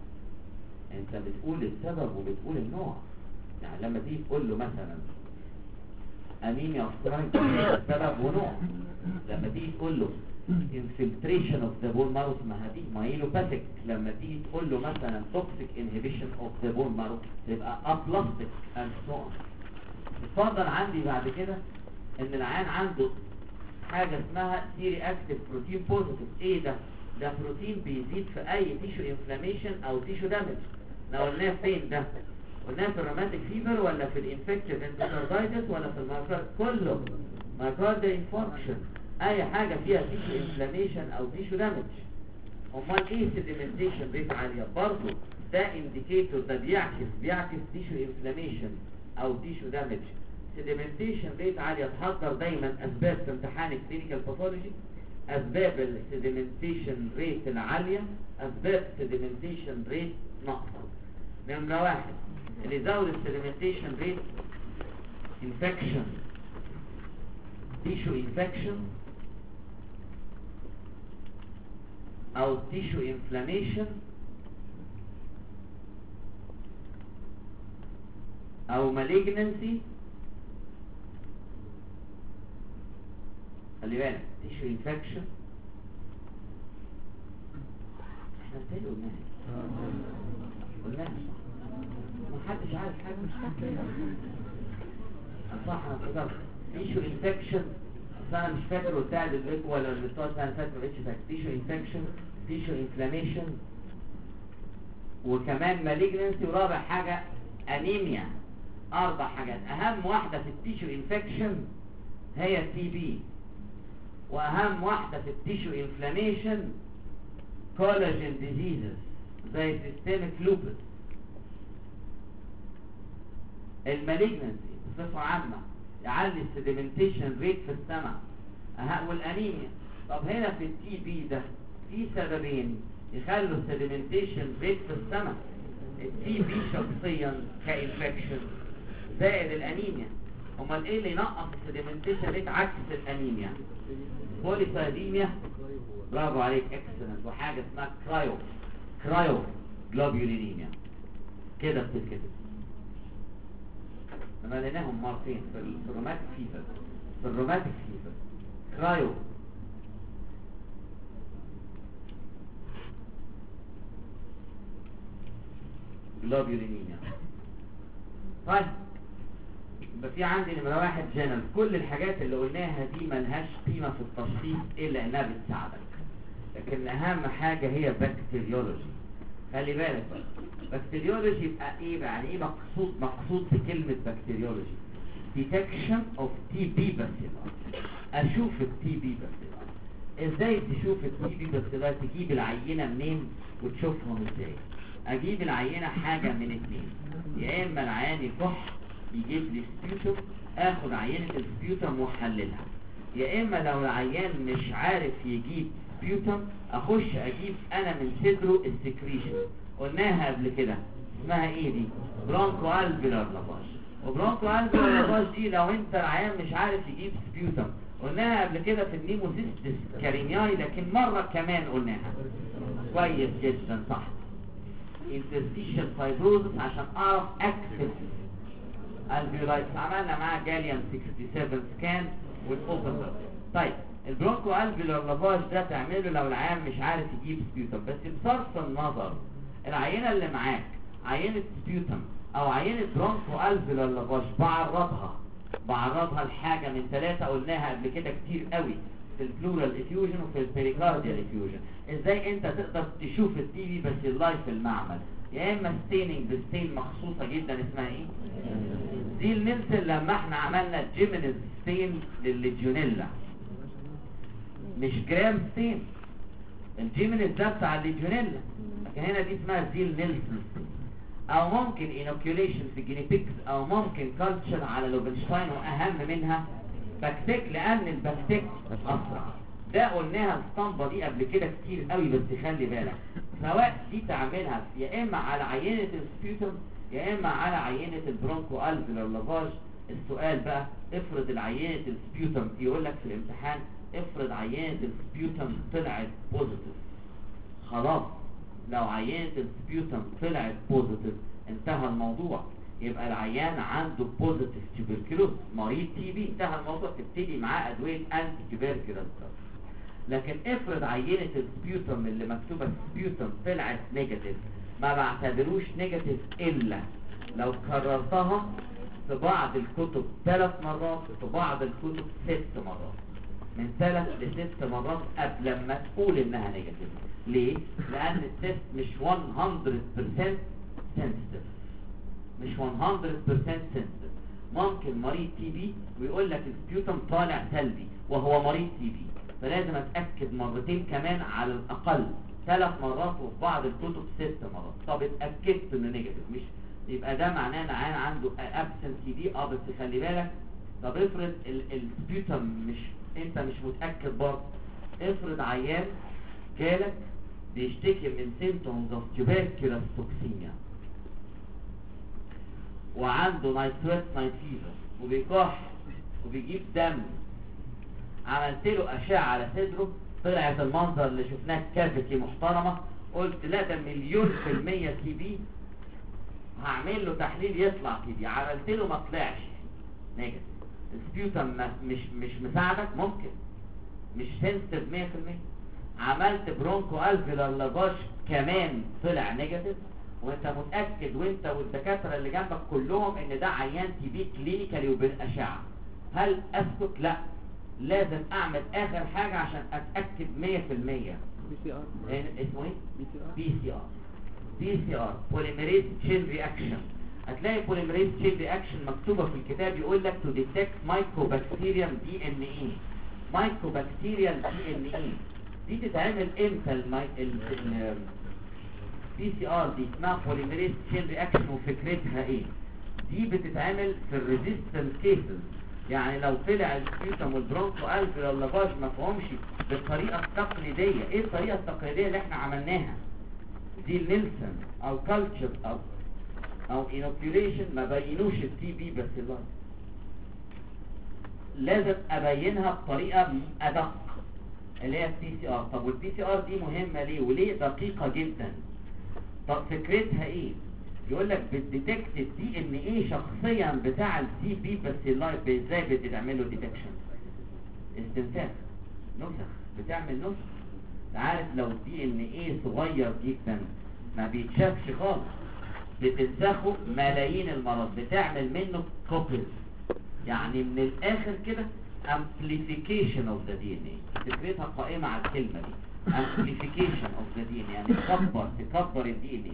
انت بتقول السبب وبتقول النوع. يعني لما تيجي تقول له مثلا انيميا اوسترايتس سبب ونوع. لما تيجي تقول له infiltration of the bone marrow اسمها دي مايلوباثيك. لما تيجي تقول له مثلا toxic inhibition of the bone marrow تبقى aplastic and so on. اتفضل عندي بعد كده ان العيان عنده حاجه اسمها سي رياكتيف بروتين بوزيتيف. ايه ده؟ ده بروتين بيزيد في اي تيشو انفلاميشن او تيشو دامج. احنا قلناه فين ده؟ قلناه في الروماتيك فيفر ولا في الانفكتيف انتركاردايتس ولا في المايكارد؟ كله مايكارد انفاركشن. اي حاجه فيها تيشو انفلاميشن او تيشو دامج. امال ايه سيديمنتيشن ريت عاليه؟ برضه ده انديكيتور. ده بيعكس بيعكس تيشو انفلاميشن او تيشو دامج. سيديمنتيشن ريت عاليه. تحضر دايما اسباب في امتحان الكلينيكال باثولوجي. اسباب السيديمنتيشن ريت العاليه، اسباب سيديمنتيشن ريت ناقصه. نمره واحد اللي يزود السيديمنتيشن ريت انفكشن، تيشو انفكشن او تيشو انفلاميشن او مالجنسي. خلي بالك تيشو انفكشن احنا ازاي قلناها؟ قلناها محدش عارف حاجه. مش فاكر صح. انا افتكرت تيشو انفكشن. اصل انا مش فاكر بتاع البيك ولا البتاع انا فاكر ما بقتش فاكر. تيشو انفكشن، تيشو انفلاميشن، وكمان مالجنسي، ورابع حاجه انيميا. اربع حاجات. اهم واحده في التيشو انفكشن هي التي بي، واهم واحده في التيشو انفلاميشن كولاجين ديزيزز زي سيستميك لوبس. المالجنسي بصفه عامه يعلي السيديمنتيشن ريت في السمع والانيميا. طب هنا في التي بي ده في سببين يخلوا السيديمنتيشن ريت في السمع. التي بي شخصيا كانفكشن زائد الانيميا. امال ايه اللي ينقص السيديمنتيشن ريت عكس الانيميا؟ بوليسايديميا. برافو عليك اكسلنت. وحاجه اسمها كرايو كرايو جلوبيولينيميا. كده بتتكتب. لما لقيناهم مرتين في الروماتيك فيفر. في الروماتيك فيفر كرايو جلوبيولينيميا. طيب يبقى في عندي نمره واحد جنرال. كل الحاجات اللي قلناها دي ملهاش قيمه في التشخيص الا انها بتساعدك، لكن اهم حاجه هي بكتيريولوجي. خلي بالك بقى بكتيريولوجي يبقى ايه بقى؟ يعني ايه مقصود مقصود بكلمه بكتيريولوجي؟ detection of تي بي bacilli. اشوف التي بي bacilli ازاي؟ تشوف التي بي bacilli تجيب العينة منين وتشوفهم ازاي؟ اجيب العينة حاجة من اتنين، يا اما العيان يكح يجيب لي سبيوتم، اخد عينة السبيوتم واحللها، يا اما لو العيان مش عارف يجيب سبيوتم اخش اجيب انا من صدره السكريشن. قلناها قبل كده اسمها ايه دي؟ برونكو الفيلار لافاج. وبرونكو الفيلار لافاج دي لو انت العيان مش عارف يجيب سبيوتم، قلناها قبل كده في النيموسيستس كارينياي، لكن مرة كمان قلناها كويس جدا صح، interstitial fibrosis عشان اعرف اكتب الفيولايتس. عملنا معاه جاليان سبعة وستين سكان والاوبر. طيب البرونكو الفيولار لافاج ده تعمله لو العيان مش عارف يجيب سبيوتم، بس بصرف النظر العينه اللي معاك عينه سبيوتم او عينه برونكو الفيولار لافاج، بعرضها بعرضها لحاجه من ثلاثه قلناها قبل كده كتير قوي في البلورال افيوجن وفي البيريكارديال افيوجن. ازاي انت تقدر تشوف التي بي باسيلاي في المعمل؟ يا اما ستيننج بستين مخصوصه جدا اسمها ايه؟ زيل نيلسون. لما احنا عملنا جيمينيز ستين للليجيونيلا، مش جرام ستين، الجيمينيز ده بتاع الليجيونيلا، لكن هنا دي اسمها زيل نيلسون. او ممكن انوكيوليشن في الجينيبيكس، او ممكن كالتشر على لوبنشتاين، واهم منها باكتيك لان الباكتيك اسرع. ده قلناها الاسطمبه دي قبل كده كتير قوي، بس خلي بالك سواء دي تعملها يا اما على عينه السبيوتم يا اما على عينه البرونكو الفيولار لافاج. السؤال بقى افرض العينه السبيوتم، يقول لك في الامتحان افرض عينه السبيوتم طلعت بوزيتيف، خلاص لو عينه السبيوتم طلعت بوزيتيف انتهى الموضوع، يبقى العيان عنده بوزيتيف تيوبركلوز، مريض تي بي، انتهى الموضوع، تبتدي معاه ادويه انتي تيوبركلوز. لكن افرض عينه السبيوتم اللي مكتوبه سبيوتم طلعت نيجاتيف، ما بعتبروش نيجاتيف الا لو كررتها في بعض الكتب ثلاث مرات، في بعض الكتب ست مرات، من ثلاث لست مرات قبل ما تقول انها نيجاتيف. ليه؟ لان التست مش مية بالمية سنسيتيف، مش مية بالمية سنسيتيف. ممكن مريض تي بي ويقول لك السبيوتم طالع سلبي وهو مريض تي بي، فلازم اتاكد مرتين كمان على الاقل، ثلاث مرات وفي بعض الكتب ست مرات. طب اتاكدت انه نيجاتيف، مش يبقى ده معناه ان عيان عنده ابسنت تي بي. اه بس خلي بالك، طب افرض السبيوتم مش انت مش متاكد برضه، افرض عيان جالك بيشتكي من سيمتومز اوف تيوبركلوز توكسيميا وعنده نايت سويت نايت فيفر وبيكح وبيجيب دم، عملت له اشعه على صدره طلعت المنظر اللي شفناه كافيتي محترمه، قلت لا ده مليون في المية تي بي، هعمل له تحليل يطلع تي بي، عملت له ما طلعش نيجاتيف. السبيوتم مش مش مساعدك، ممكن مش سنسيتيف مية في المية. عملت برونكو الفيولار لافاج كمان طلع نيجاتيف، وانت متاكد وانت والدكاتره اللي جنبك كلهم ان ده عيان تي بي كلينيكالي وبالاشعه، هل اسكت؟ لا، لازم اعمل اخر حاجه عشان اتاكد مية في المية. بي سي ار اسمه ايه؟ بي سي ار بي سي ار بي سي ار بوليميريز تشين رياكشن. هتلاقي بوليميريز تشين رياكشن مكتوبه في الكتاب، يقول لك تو ديتكت مايكروبكتيريال دي ان اي. مايكروبكتيريال دي ان اي دي تتعمل امتى؟ الماي البي سي ار دي اسمها بوليميريز تشين رياكشن، وفكرتها ايه؟ دي بتتعمل في الريزيستنس كيسز، يعني لو طلع السبيوتم والبرونكو الفيولار لافاج ما فهمش بالطريقه التقليديه. ايه الطريقه التقليديه اللي احنا عملناها؟ دي نيلسون او كالتشر او او انوكيوليشن، ما بينوش التي بي باسيلاي، لازم ابينها بطريقه ادق اللي هي البي سي ار. طب والبي سي ار دي مهمه ليه وليه دقيقه جدا؟ طب فكرتها ايه؟ يقول لك بتديتكت الدي ان ايه شخصيا بتاع التي بي باسيلاي. ازاي بتعمل له ديتكشن؟ استنساخ، نسخ، بتعمل نسخ. عارف لو الدي ان ايه صغير جدا ما بيتشافش خالص، بتنسخه ملايين المرات، بتعمل منه كوبيز، يعني من الاخر كده amplification of the دي ان ايه. فكرتها قائمه على الكلمه دي amplification of the دي ان ايه، يعني تكبر تكبر الدي ان ايه.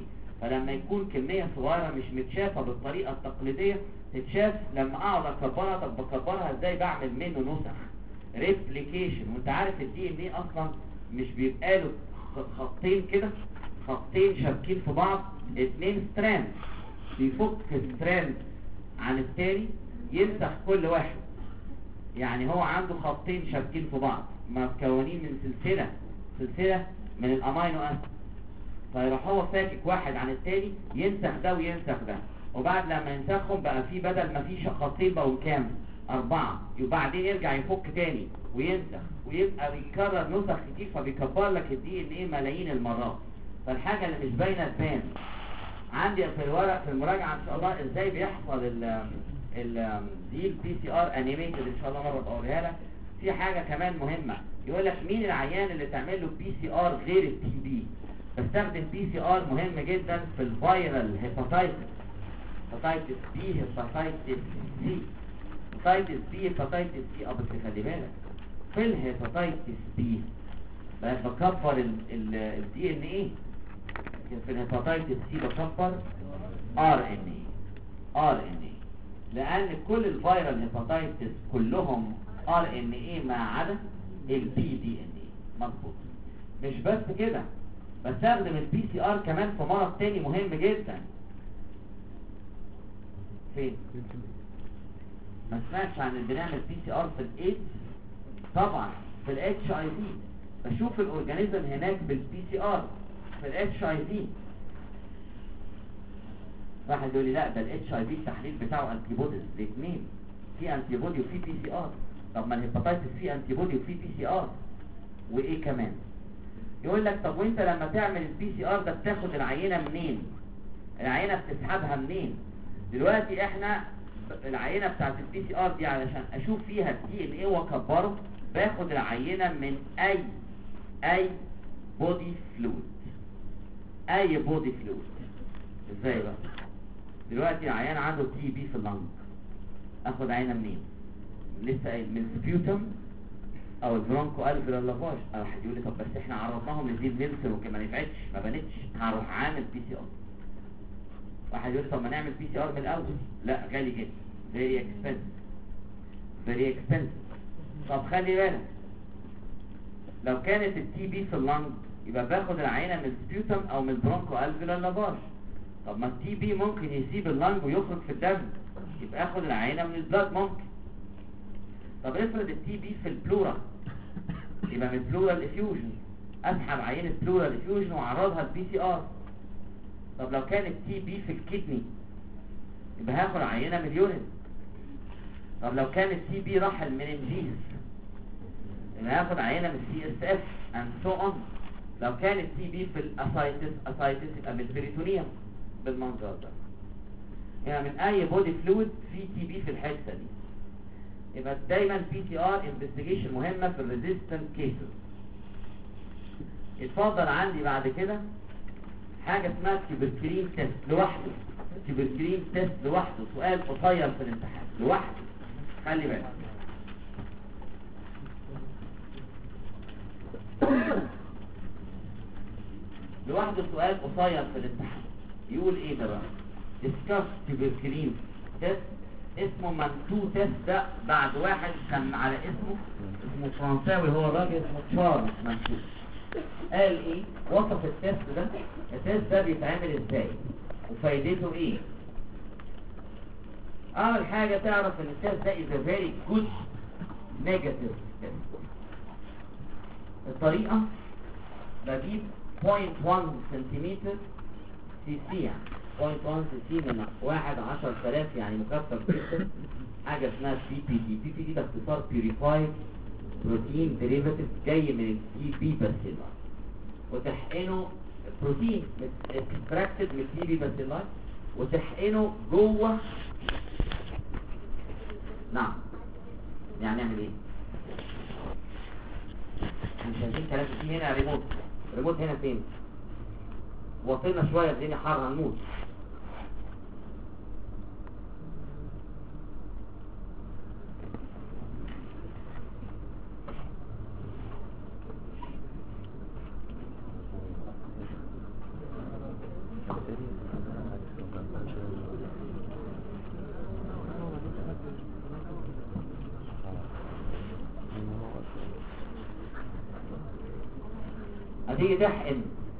فلما يكون كمية صغيرة مش متشافة بالطريقة التقليدية تتشاف لما اقعد اكبرها. طب بكبرها ازاي؟ بعمل منه نسخ ريبليكيشن. وانت عارف الدي ان ايه اصلا مش بيبقى له خطين كده، خطين شابكين في بعض، اتنين ستراند، بيفك ستراند عن التاني ينسخ كل واحد. يعني هو عنده خطين شابكين في بعض مكونين من سلسلة سلسلة من الامينو اسيد، فيروح هو فاكك واحد عن التاني ينسخ ده وينسخ ده، وبعد لما ينسخهم بقى في بدل ما في خطين بقوا كام؟ أربعة، وبعدين يرجع يفك تاني وينسخ ويبقى بيكرر نسخ كتير، فبيكبر لك الدي ان ايه ملايين المرات. فالحاجة اللي مش باينة تبان. عندي في الورق في المراجعة ان شاء الله ازاي بيحصل ال ال دي البي سي ار انيميتد ان شاء الله مرة بقولها لك. في حاجة كمان مهمة، يقول لك مين العيان اللي تعمل له بي سي ار غير التي بي؟ بستخدم بي سي ار مهم جدا في الفيرال هيباتايتس، هيباتايتس بي، هيباتايتس سي. هيباتايتس بي، هيباتايتس سي، اه بس خلي بالك في الهيباتايتس بي بقى بكبر الدي ان ايه، في الهيباتايتس سي بكبر ار ان ايه، ار ان ايه، لان كل الفيرال هيباتايتس كلهم ار ان ايه ما عدا البي دي ان ايه. مظبوط. مش بس كده، بستخدم البي سي ار كمان في مرض تاني مهم جدا. فين؟ ما سمعتش عن اللي بنعمل بي سي ار في الايدز؟ طبعا في الاتش اي في، بشوف الاورجانيزم هناك بالبي سي ار في الاتش اي في. واحد يقول لي لا ده الاتش اي في التحليل بتاعه انتي بوديز، الاثنين في انتي بودي وفي بي سي ار. طب ما الهيباتايتس في انتي بودي وفي بي سي ار، وايه كمان؟ يقول لك طب وانت لما تعمل البي سي ار ده بتاخد العينه منين؟ العينه بتسحبها منين؟ دلوقتي احنا العينه بتاعت البي سي ار دي علشان اشوف فيها الدي ان ايه واكبره باخد العينه من اي اي بودي فلويد، اي بودي فلويد. ازاي بقى؟ دلوقتي العيان عنده تي بي في اللنج، اخد عينه منين؟ لسه قايل من السبيوتم او البرونكو الفيولار لافاج. واحد يقول لي طب بس احنا عرضناهم لزيل نيلسون وكما ما نفعتش ما بانتش، هروح عامل بي سي ار. واحد يقول لي طب ما نعمل بي سي ار من الاول. لا غالي جدا، فيري اكسبنسيف، فيري اكسبنسيف. طب خلي بالك لو كانت التي بي في اللنج يبقى باخد العينه من السبيوتم او من البرونكو الفيولار لافاج. طب ما التي بي ممكن يسيب اللنج ويخرج في الدم، يبقى اخد العينه من البلاد ممكن. طب افرض التي بي في البلورا، يبقى من البلورال افيوجن اسحب عينه بلورال افيوجن واعرضها البي سي ار. طب لو كان التي بي في الكدني يبقى هاخد عينه من اليورين. طب لو كان التي بي راح المننجيز يبقى هاخد عينه من السي اس اف اند سو اون. لو كان التي بي في الاسايتس اسايتس يبقى من البريتونيوم بالمنظر ده. يعني من اي بودي فلويد في تي بي في الحته دي. يبقى دايما بي سي ار انفستيجيشن مهمه في الريزيستنت كيسز. اتفضل عندي بعد كده حاجه اسمها تيوبركلين تيست لوحده. تيوبركلين تيست لوحده سؤال قصير في الامتحان لوحده، خلي بالك. لوحده سؤال قصير في الامتحان يقول ايه ده بقى؟ discuss تيوبركلين تيست. اسمه منتو تيست، ده بعد واحد كان على اسمه اسمه فرنساوي، هو الراجل اسمه تشارلز منتو. قال ايه؟ وصف التيست ده، التيست ده بيتعمل ازاي وفايدته ايه. اول حاجه تعرف ان التيست ده is a very good negative test. الطريقه بجيب صفر فاصلة واحد سنتيمتر سي سي، يعني صفر فاصلة واحد سي سي من واحد عشر آلاف، يعني مكثف جدا. حاجه اسمها بي بي دي. بي بي دي ده اختصار بيوريفايد بروتين ديريفاتيف جاي من التي بي باسيلا، وتحقنه بروتين اكستراكتد من التي بي باسيلا وتحقنه جوه. نعم يعني نعمل ايه؟ مش عايزين كلام كتير. هنا ريموت، ريموت هنا فين؟ وصلنا شويه الدنيا حر هنموت. هتيجي تحقن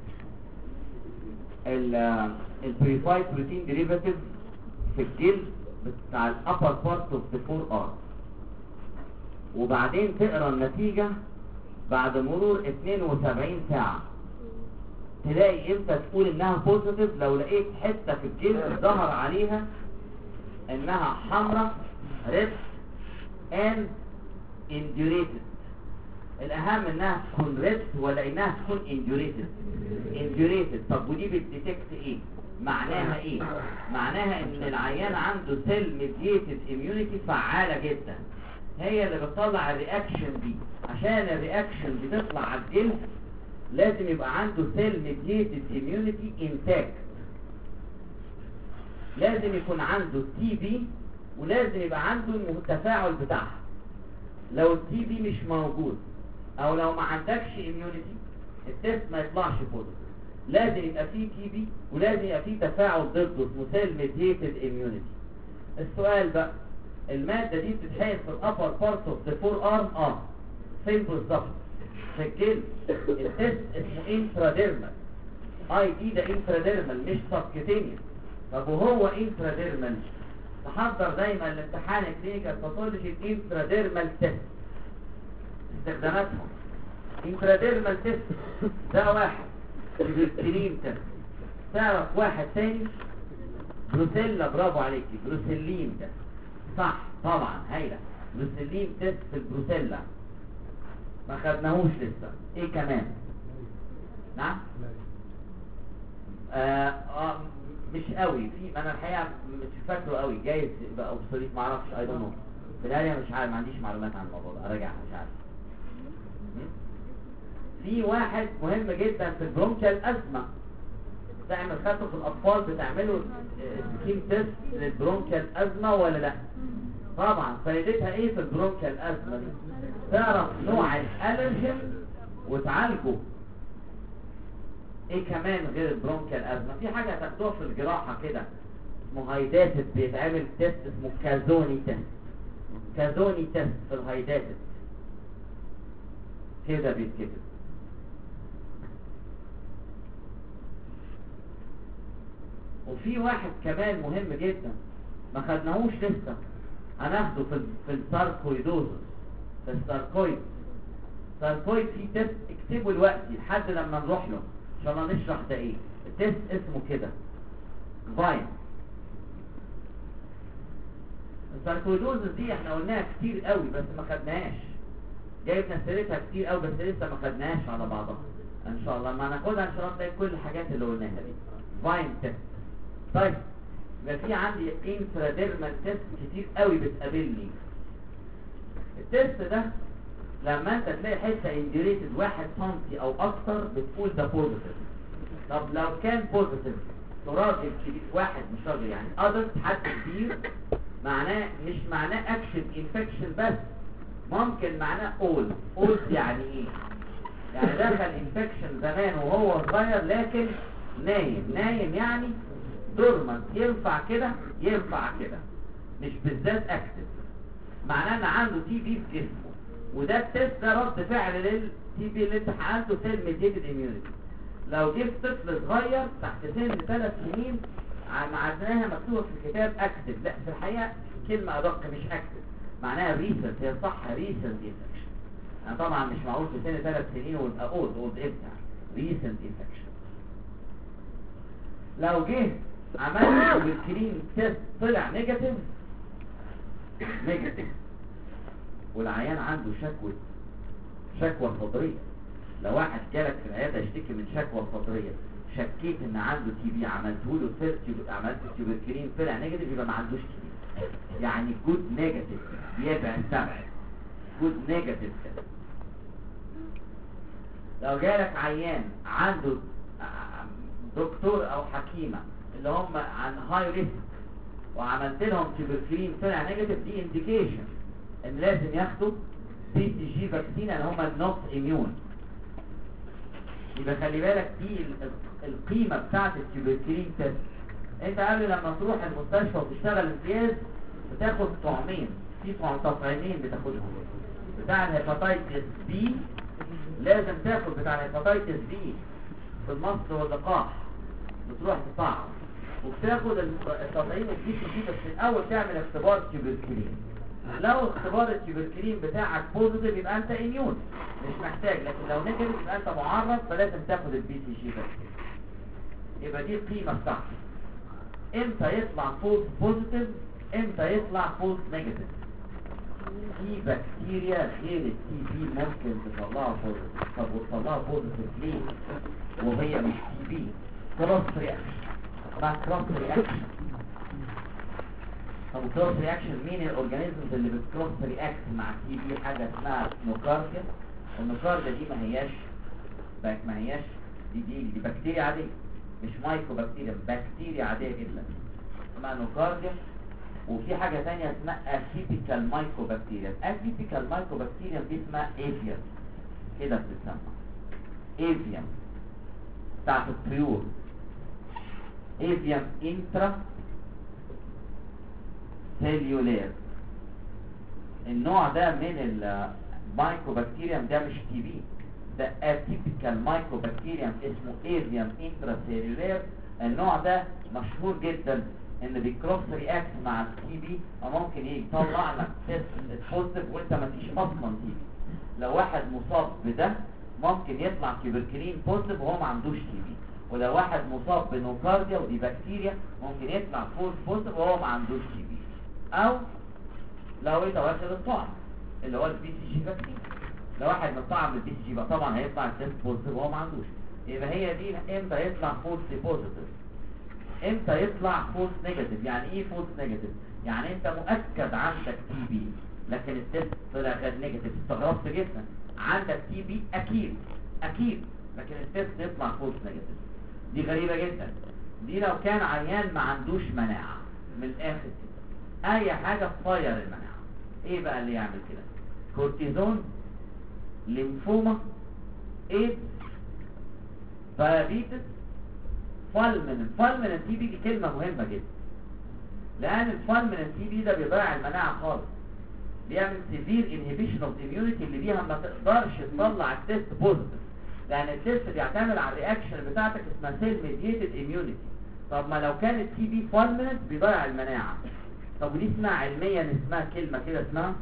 البريفايد بروتين ديريفاتيف في الجلد بتاع الابر بارت اوف ذا فور ار، وبعدين تقرا النتيجه بعد مرور اتنين وسبعين ساعه. تلاقي امتى تقول انها بوزيتيف؟ لو لقيت حته في الجلد ظهر عليها انها حمراء ريد اند انديوريتد. الاهم انها تكون ريد ولا انها تكون انديوريتد؟ انديوريتد. طب ودي بتديتكت ايه؟ معناها ايه؟ معناها ان العيان عنده سيل ميدييتد اميونيتي فعاله جدا، هي اللي بتطلع الرياكشن دي. عشان الرياكشن دي تطلع على الجلد لازم يبقى عنده سيل ميدييتد اميونيتي انتاكت، لازم يكون عنده تي بي، ولازم يبقى عنده التفاعل بتاعها. لو التي بي مش موجود او لو ما عندكش اميونيتي التست ما يطلعش بوزيتيف. لازم يبقى فيه تي بي ولازم يبقى فيه تفاعل ضده اسمه سيل ميدييتد اميونيتي. السؤال بقى، الماده دي بتتحقن في الابر بارت اوف ذا فور ارم. اه فين بالظبط؟ في الجلد. التست اسمه انتراديرمال. اي دي ده انتراديرمال مش سبكتينيوس. طب وهو انتراديرمال، تحضر دايما الامتحان الكلينيكال باثولوجي الانتراديرمال تيست. استخداماتهم انتراديرمال تيست ده واحد الكلين تيست. تعرف واحد تاني؟ بروسيلا. برافو عليكي، بروسيلين ده صح طبعا هايله. بروسيلين تيست في البروسيلا ما خدناهوش لسه. ايه كمان؟ نعم آه آه مش قوي في، انا الحقيقه مش فاكره قوي، جايز يبقى اوبسوليت ما اعرفش. اي دونت نو في الحقيقه، مش عارف، ما عنديش معلومات عن الموضوع ده، اراجع مش عارف. في واحد مهم جدا في البرونكيال ازمه، تعمل خدته في الاطفال، بتعملوا سكين تيست للبرونكيال ازمه ولا لا؟ طبعا. فايدتها ايه في البرونكيال ازمه دي؟ تعرف نوع الالرجين وتعالجه. ايه كمان غير البرونكيال ازمه؟ في حاجه هتاخدوها في الجراحه كده اسمه هايداتد، بيتعمل تيست اسمه كازوني تيست. كازوني تيست في الهايداتد كده بيتكتب. وفي واحد كمان مهم جدا ما خدناهوش لسه، هناخده في في الساركويدوزس. في الساركويد ساركويد في تيست اكتبه دلوقتي لحد لما نروح له ان شاء الله نشرح ده ايه. التيست اسمه كده فاين. الساركويدوزس دي احنا قلناها كتير قوي بس ما خدناهاش، جايبنا سيرتها كتير قوي بس لسه ما خدناهاش على بعضها. ان شاء الله لما ناخدها ان شاء الله نلاقي كل الحاجات اللي قلناها دي. فاين تيست. طيب يبقى في عندي انتراديرمال تيست كتير قوي بتقابلني. التيست ده لما انت تلاقي حته انديريتد واحد سنتي او اكتر بتقول ده بوزيتيف. طب لو كان بوزيتيف راجل كبير، واحد مش راجل يعني ادلت حد كبير، معناه مش معناه اكشن انفكشن بس، ممكن معناه اول. اول يعني ايه؟ يعني دخل انفكشن زمان وهو صغير لكن نايم. نايم يعني دورمنت، ينفع كده ينفع كده، مش بالذات اكتف. معناه ان عنده تي بي في جسمه، وده التست ده رد فعل للتي بي اللي انت عنده سيل ميديتد اميونيتي. لو جبت طفل صغير تحت سن ثلاث سنين عدناها مكتوبه في الكتاب اكتف، لا في الحقيقه كلمه ادق مش اكتف، معناها ريسنت. هي صح ريسنت انفكشن. انا طبعا مش معقول في سن ثلاث سنين ويبقى اولد اولد امتى ريسنت انفكشن. لو جه عملت بالكريم تيست طلع نيجاتيف نيجاتيف والعيان عنده شكوى شكوى فطريه. لو واحد جالك في العياده يشتكي من شكوى فطريه، شكيت ان عنده تي بي، عملته له تيست، عملت تيوبركلين طلع نيجاتيف، يبقى ما عندوش تي بي. يعني جود نيجاتيف يبقى سبع جود نيجاتيف كده. لو جالك عيان عنده دكتور او حكيمه اللي هم عن هاي ريسك وعملت لهم تيوبركلين طلع نيجاتيف، دي انديكيشن ان لازم ياخدوا بي سي جي فاكسين اللي هم النوت اميون. يبقى خلي بالك دي ال- القيمة بتاعت التيوبركلين تيست. انت قبل لما تروح المستشفى وتشتغل امتياز بتاخد طعمين، في طعم تطعيمين بتاخدهم، بتاع الهيباتيتس بي، لازم تاخد بتاع الهيباتيتس بي في المصل واللقاح، بتروح تطعم، وبتاخد التطعيم الدي سي جي، بس الاول تعمل اختبار تيوبركلين. لو اختبار التيوبركلين بتاعك بوزيتيف يبقى انت اميون مش محتاج، لكن لو نيجاتيف يبقى انت معرض، فلازم تاخد البي سي جي بس. يبقى دي القيمه بتاعتك. امتى يطلع فولس بوزيتيف، امتى يطلع فولس نيجاتيف. في بكتيريا غير التي بي ممكن تطلعها بوزيتيف. طب وتطلعها بوزيتيف ليه وهي مش تي بي؟ كروس رياكشن. مع كروس رياكشن. طب كروس رياكشن مين الاورجانيزمز اللي بتكروس رياكت مع التي بي؟ حاجه اسمها نوكارديا. النوكارديا دي ما هياش باك ما هياش دي دي, دي بكتيريا عاديه، مش مايكرو بكتيريا، بكتيريا عاديه جدا اسمها نوكارديا. وفي حاجه ثانيه اسمها اتيبيكال مايكرو بكتيريا. اتيبيكال مايكرو بكتيريا دي اسمها ايفيوم، كده بتتسمى ايفيوم بتاعت الطيور، ايفيوم انترا سيلولير. النوع ده من المايكرو بكتيريوم ده مش تي بي، ده اتيبيكال مايكرو بكتيريوم اسمه ايفيوم انترا سيلولير. النوع ده مشهور جدا ان بيكروس رياكت مع التي بي، وممكن يطلع لك تيست بوزيتيف وانت ما فيش اصلا تي بي. لو واحد مصاب بده ممكن يطلع تيوبركلين بوزيتيف وهو ما عندوش تي بي، ولو واحد مصاب بنوكارديا ودي بكتيريا ممكن يطلع فولس بوزيتيف وهو ما عندوش تي بي. او لو انت واخد الطعم اللي هو البي سي جي فاكسين، لو واحد مطعم بالبي سي جي بقى طبعا هيطلع التيست بوزيتيف وهو ما عندوش. يبقى هي دي امتى يطلع فولس بوزيتيف، امتى يطلع فولس نيجاتيف. يعني ايه فولس نيجاتيف؟ يعني انت مؤكد عندك تي بي لكن التيست طلع غير نيجاتيف. استغربت جدا، عندك تي بي اكيد اكيد لكن التيست يطلع فولس نيجاتيف. دي غريبه جدا. دي لو كان عيان ما عندوش مناعه، من الاخر كده اي حاجه تطير المناعه. ايه بقى اللي يعمل كده؟ كورتيزون، ليمفوما، ايدز، دايابيتس، فالمنن. فالمنن تي بي دي كلمة مهمة جدا، لأن الفالمنن تي بي ده بيضيع المناعة خالص، بيعمل سيفير انهبيشن اوف اميونيتي اللي بيها ما تقدرش تطلع التيست بوزيتيف، لأن التيست بيعتمد على الرياكشن بتاعتك اسمها سيل ميدييتد اميونيتي. طب ما لو كان التي بي فالمنن بيضيع المناعة. طب ودي اسمها علميا اسمها كلمة كده اسمها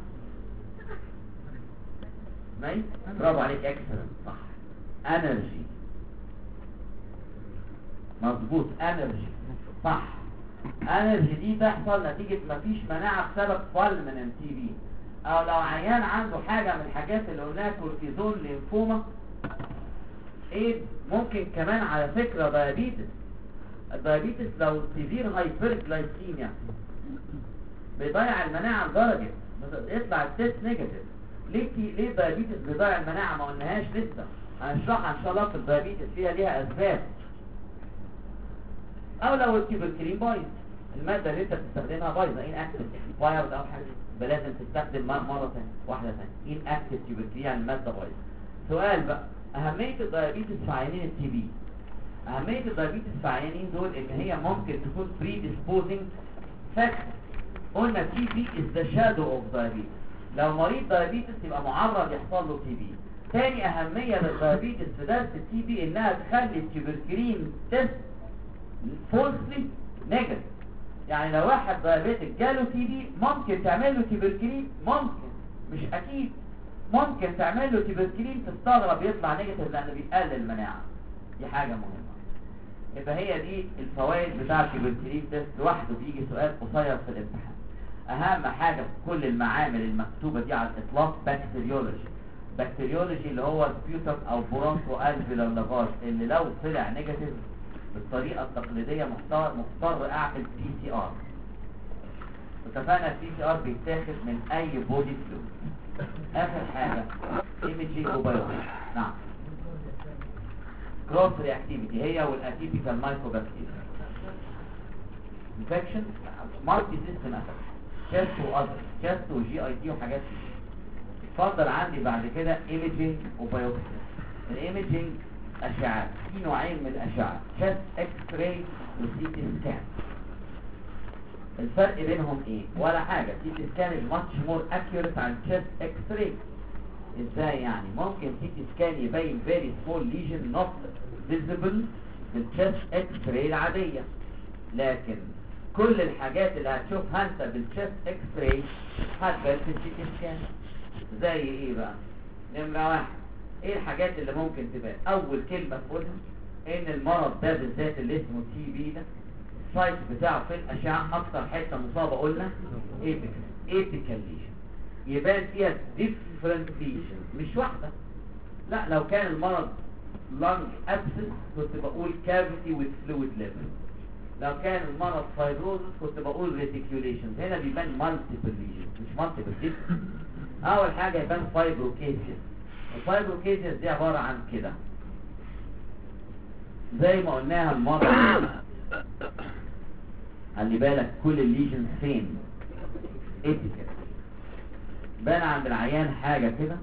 ماي برافو عليك، اكسلنت، صح، انرجي. مظبوط، انرجي، صح. انرجي دي تحصل نتيجة مفيش مناعة بسبب فالمنن تي بي، او لو عيان عنده حاجة من الحاجات اللي قلناها، كورتيزون، ليمفوما، ايد، ممكن كمان على فكرة دايابيتس. الدايابيتس لو سيفير هايبرجلايسيميا بيضيع المناعة لدرجة يطلع التيست نيجاتيف. ليه ليه الدايابيتس بيضيع المناعة؟ ما قلناهاش لسه، هنشرحها ان شاء الله في الدايابيتس، فيها ليها اسباب. او لو التيوبركلين بايظ، المادة اللي انت بتستخدمها بايظة، ان اكتف بايظ او حاجة، لازم تستخدم مرة ثانية، واحدة ثانية، ان اكتف تيوبركلين يعني المادة بايظة. سؤال بقى، اهمية الدايابيتس في عيانين التي بي. اهمية الدايابيتس في عيانين دول ان هي ممكن تكون predisposing factor. قلنا تي بي is the shadow of diabetes. لو مريض دايابيتس يبقى معرض يحصل له تي بي. تاني اهمية للدايابيتس في درس التي بي انها تخلي التيوبركلين تيست فولسلي نيجاتيف. يعني لو واحد دايابيتك جاله تي بي ممكن تعمل له تيوبركلين، ممكن مش اكيد، ممكن تعمل له تيوبركلين تستغرب يطلع نيجاتيف لانه بيقلل المناعة. دي حاجة مهمة. يبقى هي دي الفوائد بتاع التيوبركلين تيست. لوحده بيجي سؤال قصير في الامتحان. اهم حاجة في كل المعامل المكتوبة دي على الاطلاق بكتيريولوجي. بكتيريولوجي اللي هو سبيوتم او برونكو الفيولار لافاج، اللي لو طلع نيجاتيف بالطريقة التقليدية مضطر مضطر اعمل بي سي ار. اتفقنا البي سي ار بيتاخد من اي بودي فلويد. اخر حاجة ايميجينج وبايوبسي. نعم، كروس رياكتيفيتي هي والاتيبيكال مايكروبكتيريا. انفكشن مالتي سيستم اتاك، شاست واذر، شاست وجي اي تي وحاجات كده. اتفضل عندي بعد كده ايميجينج وبايوبسي. الايميجينج اشعات، في نوعين من الاشعه، تشست اكس راي وسي تي سكان. الفرق بينهم ايه؟ ولا حاجه. سي تي سكان is much more accurate عن تشست اكس راي. ازاي يعني؟ ممكن سي تي سكان يبين very small lesion not visible بالتشست اكس راي العاديه، لكن كل الحاجات اللي هتشوفها انت بالتشست اكس راي هتبان في السي تي سكان. زي ايه بقى؟ نمره واحد، ايه الحاجات اللي ممكن تبان؟ اول كلمه تقولها ان المرض ده بالذات اللي اسمه تي بي ده السايت بتاعه في الاشعه اكتر حته مصابه قلنا ايبيكال ايبيكال ليجن، يبان فيها ديفرنت ليجن مش واحده. لا، لو كان المرض لانج ابسس كنت بقول كافيتي وذ فلويد ليفل. لو كان المرض فايبروزس كنت بقول ريتيكيوليشن. هنا بيبان مالتيبل ليجن مش مالتيبل ليجن. اول حاجه يبان فايبروكيزيس. الفايبروكيزيس دي عباره عن كده زي ما قلناها المره. خلي بالك كل الليجنز فين؟ ايبيكال. بان عند العيان حاجه كده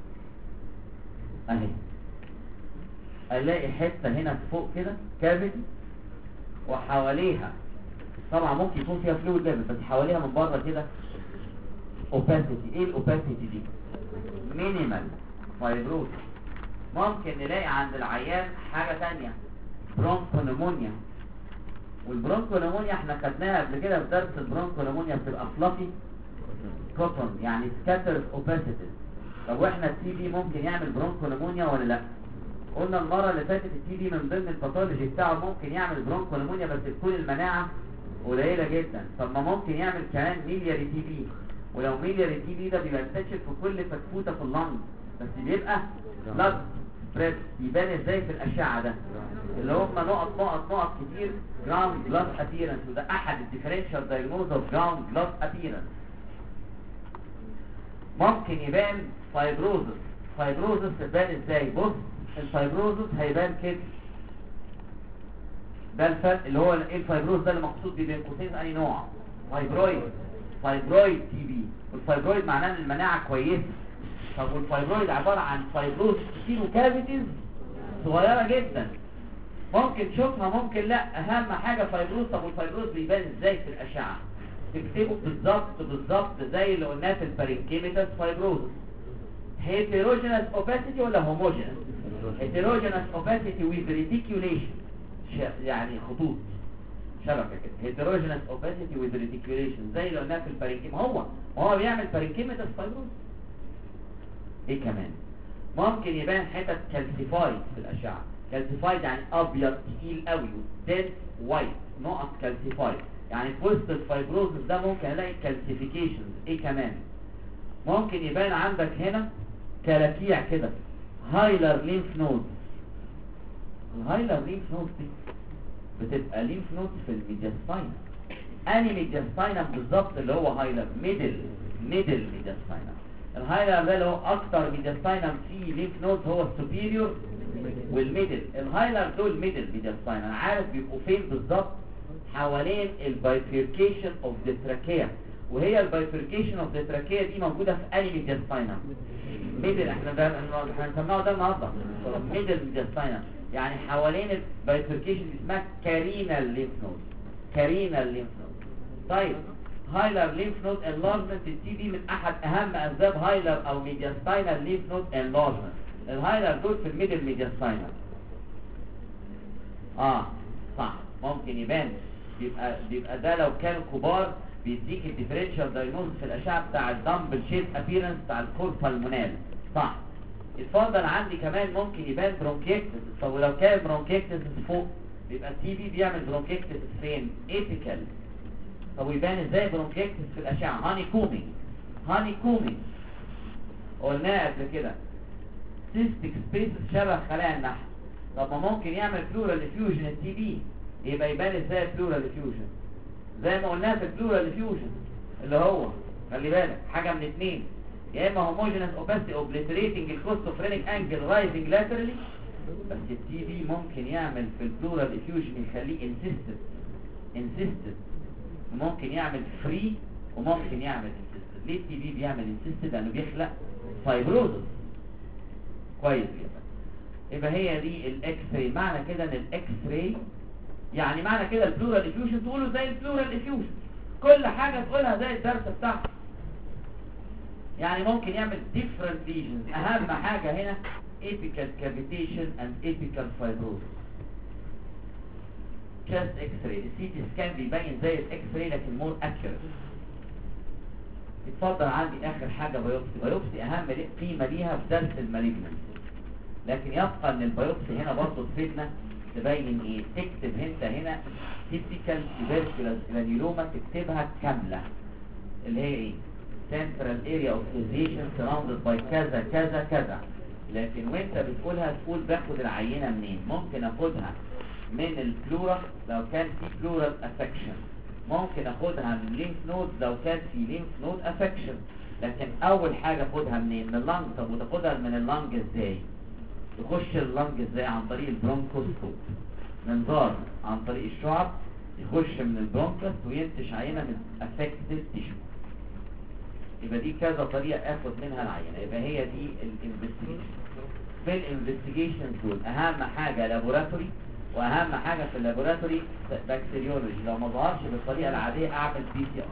اهي، الاقي حته هنا فوق كده كافيتي وحواليها طبعا ممكن يكون فيها فلويد ليفل بس حواليها من بره كده اوباسيتي. ايه الاوباسيتي دي؟ مينيمال فايبروز. ممكن نلاقي عند العيان حاجه ثانيه برونكونيمونيا، والبرونكونيمونيا احنا خدناها قبل كده في درس. البرونكونيمونيا بتبقى فلافي كوتون يعني سكاتر اوباسيتي. طب واحنا التي بي ممكن يعمل برونكونيمونيا ولا لا؟ قلنا المره اللي فاتت التي بي من ضمن الباثولوجي بتاعه ممكن يعمل برونكونيمونيا بس تكون المناعه قليله جدا. طب ما ممكن يعمل كمان ميلياري تي بي، ولو ميلياري تي بي ده بيبقى منتشر في كل فتفوته في اللنج بس بيبقى بلاد سبريد. يبان ازاي في الاشعه ده؟ اللي هم نقط نقط نقط كتير جراوند بلاد ابييرنس، وده احد الديفرنشال دايجنوز اوف جراوند بلاد ابييرنس. ممكن يبان فايبروزس. فايبروزس يبان ازاي؟ بص، الفايبروزس هيبان كده. ده الفرق اللي هو ايه الفايبروز ده اللي مقصود بيه بين قوسين انهي نوع؟ فايبرويد. فايبرويد تي بي. والفايبرويد معناه ان المناعه كويسه. طب والفايبرويد عباره عن فايبروز كتير وكافيتيز صغيره جدا، ممكن تشوفها ممكن لا. اهم حاجه فايبروز. طب والفايبروز بيبان ازاي في الاشعه؟ تكتبه بالظبط بالظبط زي اللي قلناه في البارينكيميتال فايبروز. هيتروجينس اوباسيتي ولا هوموجينس؟ هيتروجينس اوباسيتي ويز ريتيكيوليشن، يعني خطوط شبكه كده. هيتروجينس اوباسيتي ويز ريتيكيوليشن زي اللي قلناه في البارينكيم. هو هو بيعمل بارينكيميتال فايبروز. ايه كمان؟ ممكن يبان حتت كالسيفايد في الاشعه. كالسيفايد يعني ابيض تقيل قوي، دنس وايت، نقط كالسيفايد يعني في وسط الفايبروزس ده ممكن الاقي كالسيفيكيشنز. ايه كمان؟ ممكن يبان عندك هنا كلاكيع كده، هايلر لينف نود. الهايلر لينف نود دي بتبقى لينف نود في الميدياستاينم. اني ميدياستاينم بالظبط اللي هو هايلر؟ ميدل ميدل ميدياستاينم. الهايلر ده اللي هو اكتر ميدياستاينم فيه لينف نود هو السوبيريور والميدل. الهايلر دول ميدل ميدياستاينم. عارف بيبقوا فين بالظبط؟ حوالين البايفيركيشن اوف ذا تراكيا. وهي البايفيركيشن اوف ذا تراكيا دي موجوده في اني ميدياستاينم؟ ميدل. احنا ده احنا هنسمعه ده النهارده ميدل ميدياستاينم، يعني حوالين البايفيركيشن اسمها كارينال لينف نود. كارينال لينف نود. طيب هايلر لينف نود انلارجمنت التي بي من احد اهم اسباب هايلر او ميدياستاينال لينف نود انلارجمنت. الهايلر دول في الميدل ميدياستاينال. اه صح، ممكن يبان. بيبقى بيبقى ده لو كانوا كبار بيديك الديفرنشال دايجنوز في الاشعه بتاع الدمبل شيب ابييرنس بتاع الكوربالمونال. صح. اتفضل. عندي كمان ممكن يبان برونكيكتس. طب ولو كان برونكيكتس فوق بيبقى التي بي بيعمل برونكيكتس فين؟ ايبيكال. طب ويبان ازاي برونكيكتس في الاشعه؟ هاني كومينج. هاني كومينج قلناه قبل كده. سيستيك سبيس شبه خلايا النحل. طب ما ممكن يعمل بلورال افيوجن التي بي، يبقى يبان ازاي بلورال افيوجن؟ زي ما قلناها في البلورال افيوجن اللي هو خلي بالك حاجه من اتنين، يا اما هوموجينس اوباسيتي اوبليتريتنج الكوستوفرينيك انجل رايزنج لاترالي، بس التي بي ممكن يعمل في البلورال افيوجن يخليه انسيستد انسيستد ممكن يعمل فري وممكن يعمل انسيستد. ليه التي بي بيعمل انسيستد؟ لانه بيخلق فايبروزس. كويس جدا. يبقى هي دي الاكس راي. معنى كده ان الاكس راي يعني معنى كده البلورال افيوجن تقوله زي البلورال افيوجن، كل حاجه تقولها زي الدرس بتاعك. يعني ممكن يعمل different lesions. اهم حاجه هنا apical cavitation and apical fibrosis. chest x-ray السي تي سكان بيبين زي الاكس راي لكن مور accurate. اتفضل عندي اخر حاجه بايوبسي. بايوبسي اهم قيمه ليها في درس المالجنسي، لكن يبقى ان البايوبسي هنا برضه تفيدنا تبين ايه. تكتب انت هنا typical tuberculous granuloma تكتبها كامله اللي هي ايه central area of lesion surrounded by كذا كذا كذا. لكن وانت بتقولها تقول باخد العينه منين. ممكن اخدها من البلورال لو كان في بلورال افكشن، ممكن اخدها من لينف نود لو كان في لينف نود افكشن، لكن اول حاجه اخدها منين؟ من اللنج. طب وتاخدها من اللنج ازاي؟ تخش اللنج ازاي؟ عن طريق البرونكوسكوب، منظار عن طريق الشعب يخش من البرونكس وينتج عينه من افكتد تيشو. يبقى دي كذا طريقه اخد منها العينه. يبقى هي دي الانفستيجيشن. في الانفستيجيشن دول اهم حاجه لابوراتوري، واهم حاجه في اللابوراتوري بكتيريولوجي. لو ما ظهرش بالطريقه العاديه اعمل بي سي ار.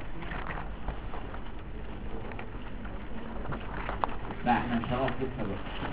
لا احنا مش هنروح كده دلوقتي.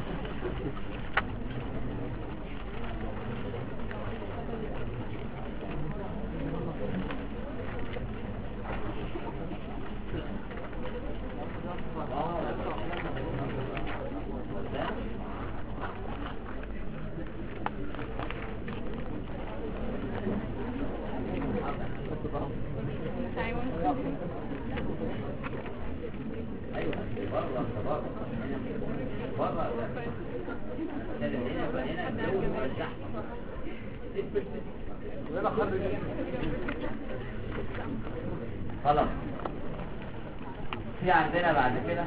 خلاص في عندنا بعد كده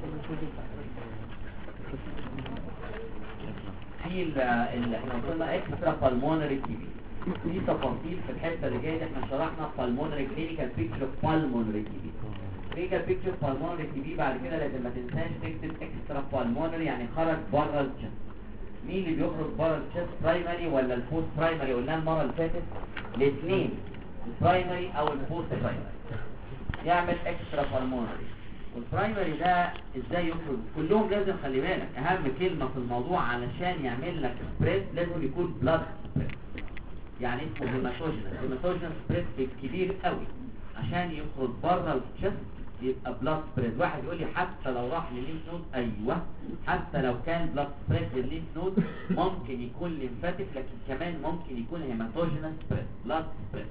في ال احنا قلنا اكسترا بالمونري تي بي. في تفاصيل في الحته اللي جايه. احنا شرحنا بالمونري كلينيكال بيكتشر بالمونري تي بي. كلينيكال بيكتشر بالمونري تي بي بعد كده لازم ما تنساش تكتب اكسترا بالمونري يعني خرج بره الجسم. مين اللي بيخرج بره الجسم؟ برايمري ولا البوست برايمري؟ قلنا المره اللي فاتت الاثنين، البرايمري او البوست برايمري يعمل اكسترا بالمونري. والبرايمري ده ازاي يخرج؟ كلهم لازم خلي بالك اهم كلمه في الموضوع علشان يعمل لك سبريد لازم يكون بلاد سبريد. يعني اسمه هيماتوجينس. هيماتوجينس سبريد كبير قوي عشان يخرج بره الجسم يبقى بلاد سبريد. واحد يقول لي حتى لو راح للليمف نود، ايوه حتى لو كان بلاد سبريد للليمف نود ممكن يكون ليمفاتيك، لكن كمان ممكن يكون هيماتوجينس سبريد بلاد سبريد.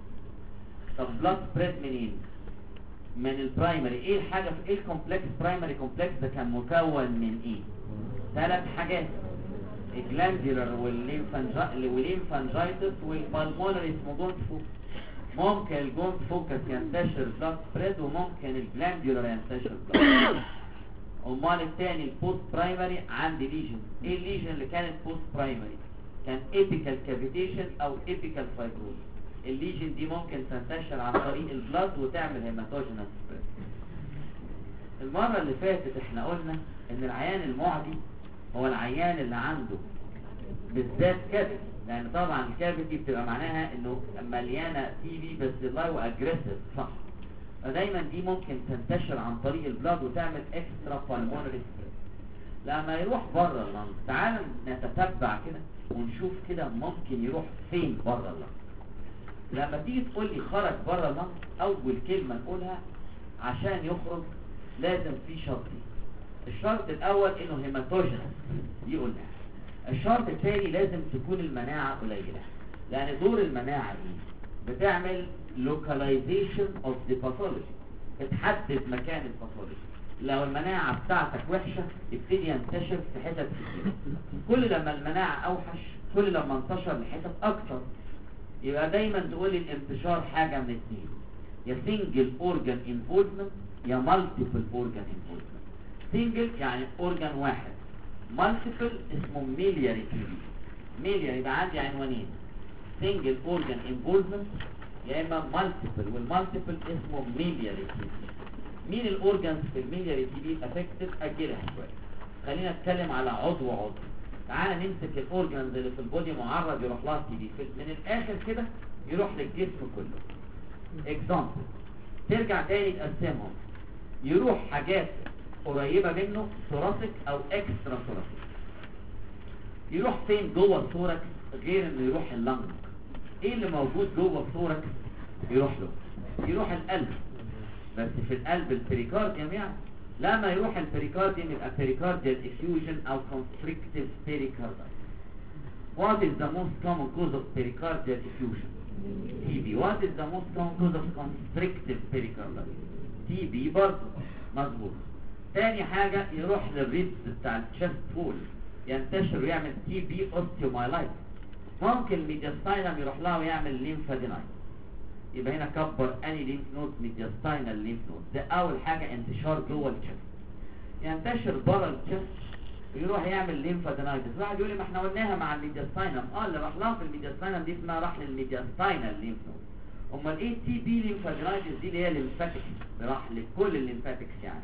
طب بلاد سبريد منين؟ من البرايمري. ايه الحاجه في ايه الكومبلكس؟ برايمري كومبلكس ده كان مكون من ايه؟ ثلاث حاجات، الجلاندولار والليمفانجايتس والبالمونري اسمه جونت فوكس. ممكن الجونت فوكس ينتشر بلاد سبريد وممكن الجلاندولار ينتشر بلاد. امال الثاني البوست برايمري عندي ليجن. ايه الليجن اللي كانت بوست برايمري؟ كان ايبيكال كافيتيشن او ايبيكال فايبروز. الليجن دي ممكن تنتشر عن طريق البلاد وتعمل هيماتوجينس سبريد. المره اللي فاتت احنا قلنا ان العيان المعدي هو العيان اللي عنده بالذات كافيتي، لان طبعا الكافيتي بتبقى معناها انه مليانه تي بي بس لايو اجريسيف صح. فدايما دي ممكن تنتشر عن طريق البلاد وتعمل اكسترا بالمونري سبريد. لما يروح بره اللنج تعال نتتبع كده ونشوف كده ممكن يروح فين بره اللنج. لما تيجي تقول لي خرج بره اللنج اول كلمه نقولها عشان يخرج لازم في شرطين. الشرط الاول انه هيماتوجينس دي قلنا. الشرط الثاني لازم تكون المناعه قليله، لان دور المناعه ايه؟ بتعمل localization of the pathology، بتحدد مكان الباثولوجي. لو المناعه بتاعتك وحشه يبتدي ينتشر في حتت كتير. كل لما المناعه اوحش كل لما انتشر لحتت اكتر. يبقى دايما تقول لي الانتشار حاجه من اثنين، يا سنجل اورجان انفولفمنت يا مالتيبل اورجان انفولفمنت. سنجل يعني اورجان واحد، مالتيبل اسمه ميلياري تي بي. ميلياري يبقى عندي عنوانين، سنجل اورجان انفولفمنت يا اما مالتيبل، والمالتيبل اسمه ميلياري تي بي. مين الاورجانز في الميلياري تي بي افكتد؟ اجلها شويه، خلينا نتكلم على عضو عضو. تعالى نمسك الاورجنز اللي في البودي معرض يروح لها تي بي، من الاخر كده يروح للجسم كله. اكزامبل، ترجع تاني تقسمهم، يروح حاجات قريبة منه ثوراسيك او اكسترا ثوراسيك. يروح فين جوه الثوركس غير انه يروح اللنج؟ ايه اللي موجود جوه الثوركس يروح له؟ يروح القلب، بس في القلب البريكارديوم يعني. لما يروح البريكارديوم يبقى pericardal effusion او constrictive pericarditis. What is the most common cause of pericardial effusion? تي بي. What is the most common cause of constrictive pericarditis? تي بي برضه. مظبوط. تاني حاجة يروح للريبس بتاع الشست فول، ينتشر ويعمل تي بي اوستيومايلايتس. ممكن الميدياستاينم يروح لها ويعمل ليمفادينايت. يبقى هنا كبر اني ليمف نود، ميدياستاينال ليمف نود. ده اول حاجة انتشار جوه الشست. ينتشر بره الشست ويروح يعمل ليمفادينايتس. واحد يقول لي ما احنا قلناها مع الميدياستاينم. اه اللي راح لها في الميدياستاينم دي اسمها راح للميدياستاينال ليمف نود. امال ايه تي بي ليمفادينايتس دي؟ اللي هي ليمفاتكس، راح لكل الليمفاتكس يعني.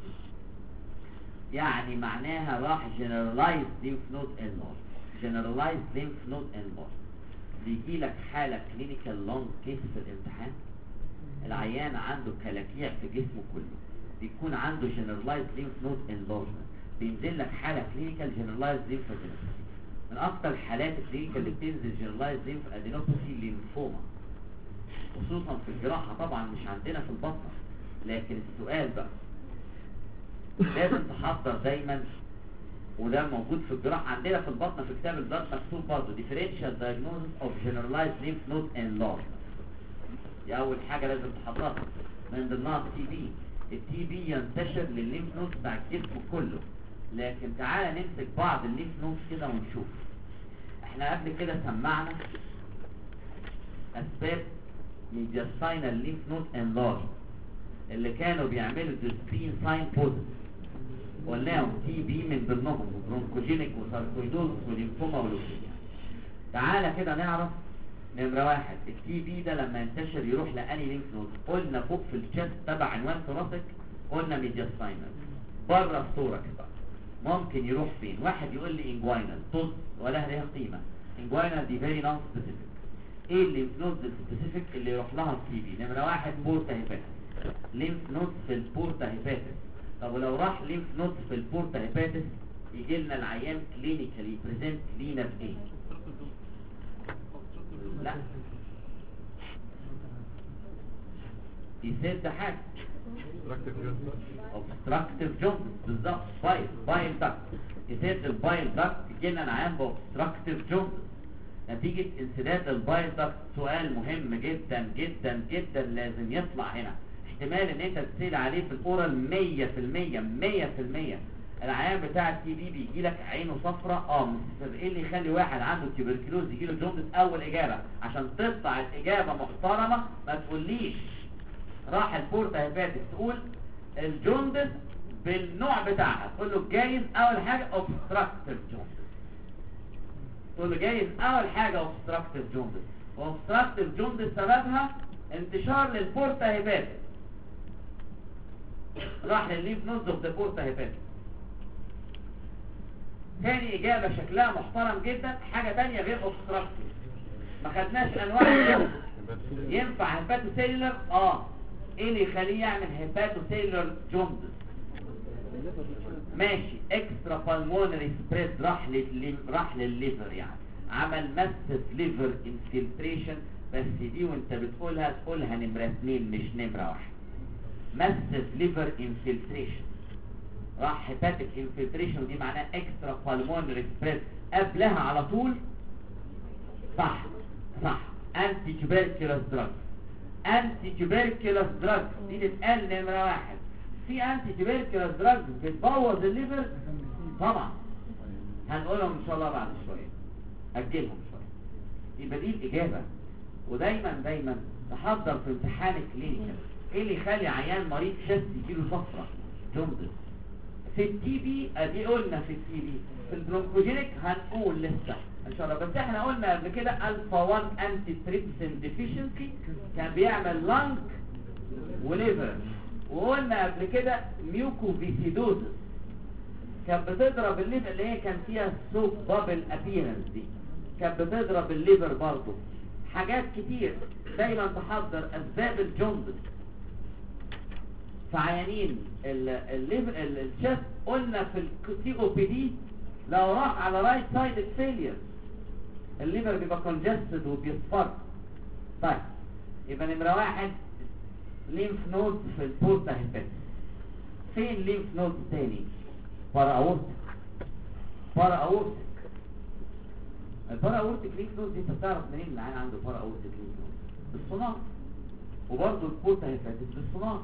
يعني معناها راح جنرالايز ليمف نود انلارج. جنرالايز ليمف نود انلارج. بيجي لك حالة كلينيكال لونج كيس في الامتحان، العيان عنده كلاكيع في جسمه كله، بيكون عنده جنرالايز ليمف نود انلارجمنت، بينزل لك حالة كلينيكال جنرالايز ليمف ادينوباثي. من اكتر الحالات الكلينيكال اللي بتنزل جنرالايز ليمف ادينوباثي ليمفوما، خصوصا في الجراحة طبعا مش عندنا في البطنة. لكن السؤال بقى لازم تحضر دايما، وده موجود في الجراحة عندنا في البطنة في كتاب البلاد مكتوب برضه differential diagnosis of generalized lymph node enlargement. دي أول حاجة لازم تحضرها. من ضمنها التي بي. التي بي ينتشر للليمف نود بتاع الجسم كله. لكن تعالى نمسك بعض الليمف نود كده ونشوف. احنا قبل كده سمعنا أسباب mediastinal lymph node enlargement اللي كانوا بيعملوا ديسبين ساين بوزيتيف، قلناهم تي بي من ضمنهم، برونكوجينيك وساركويدوز وليمفوما ولوكيميا. تعالى كده نعرف. نمرة واحد، التي بي ده لما ينتشر يروح لأني ليمف نود؟ قلنا فوق في الشست تبع عنوان ثوراسيك، قلنا ميدياستاينال. بره الثوركس بقى ممكن يروح فين؟ واحد يقول لي انجوينال، طز ولا لها قيمة. انجوينال دي فيري نون سبيسيفيك. ايه الليمف نود السبيسيفيك اللي يروح لها التي بي؟ نمرة واحد بورتا هيباتس، ليمف نود في البورتا هيباتس. طب ولو راح ليمف نود في البورتا هيباتس يجي لنا العيان كلينيكالي بريزنت لينا بايه؟ لا دي ست حاجه obstructive jaundice بالظبط. بايل بايل داكت، يسد البايل داكت يجي لنا العيان obstructive jaundice نتيجه انسداد البايل داكت. سؤال مهم جدا جدا جدا لازم يطلع هنا، احتمال ان انت تسأل عليه في الاورال مية في المية مية في المية. العيان بتاع التي بي بيجي لك عينه صفراء. اه مستر ايه اللي يخلي واحد عنده تيوبركلوز يجي له جوندس؟ اول اجابه عشان تطلع الاجابه محترمه ما تقوليش راح البورتا هيباتس، تقول الجوندس بالنوع بتاعها. تقول له جايز اول حاجه اوبستراكتيف جوندس، تقول له جايز اول حاجه اوبستراكتيف جوندس. واوبستراكتيف جوندس سببها انتشار للبورتا هيباتس، راح للليف نود اوف ذا بورتا هيباتس. تاني اجابة شكلها محترم جدا، حاجة تانية غير اوبستراكتيف. ما خدناش انواع الجوندس. ينفع هيباتوسيلر؟ اه. ايه اللي يخليه يعمل هيباتوسيلر جوندس؟ ماشي، اكسترا بالمونري سبريد راح لل راح للليفر، يعني عمل ماسيف ليفر انفلتريشن. بس دي وانت بتقولها تقولها نمرة اتنين مش نمرة واحد. ماسيف ليفر انفلتريشن، راح هيباتيك انفلتريشن، ودي معناها اكسترا بالمونري سبريد. قبلها على طول صح صح انتي تيوبركلوس دراج. انتي تيوبركلوس دراج دي تتقال نمرة واحد. في انتي تيوبركلوس دراج بتبوظ الليفر طبعا، هنقولهم ان شاء الله بعد شوية، اجلهم شوية. يبقى دي الاجابة. ودايما دايما تحضر في امتحان الكلينيكال ايه اللي يخلي عيان مريض شست يجيله صفرة جوندس. في التي بي ادي قلنا، في التي بي في البرونكوجينيك هنقول لسه ان شاء الله. بس احنا قلنا قبل كده الفا واحد انتي تريبسين ديفيشنسي كان بيعمل لانج وليفر. وقلنا قبل كده ميوكوفيسيدوزس كانت بتضرب الليفر اللي هي كان فيها سوب بابل ابيرنس دي، كانت بتضرب الليفر برضه. حاجات كتير دايما تحضر اسباب الجوندس في عيانين الليفر الشست. قلنا في السي او بي دي لو راح على رايت سايد فيلير الليفر بيبقى كونجستد وبيصفر. طيب يبقى نمره واحد ليمف نود في البورتا هيباتيك. فين ليمف نود تاني؟ بارا اورتيك. بارا اورتيك البارا اورتيك ليمف نود دي انت بتعرف منين اللي عنده بارا اورتيك ليمف نود؟ بالصناعه. وبرضه البورتا هيباتيك بالصناعه.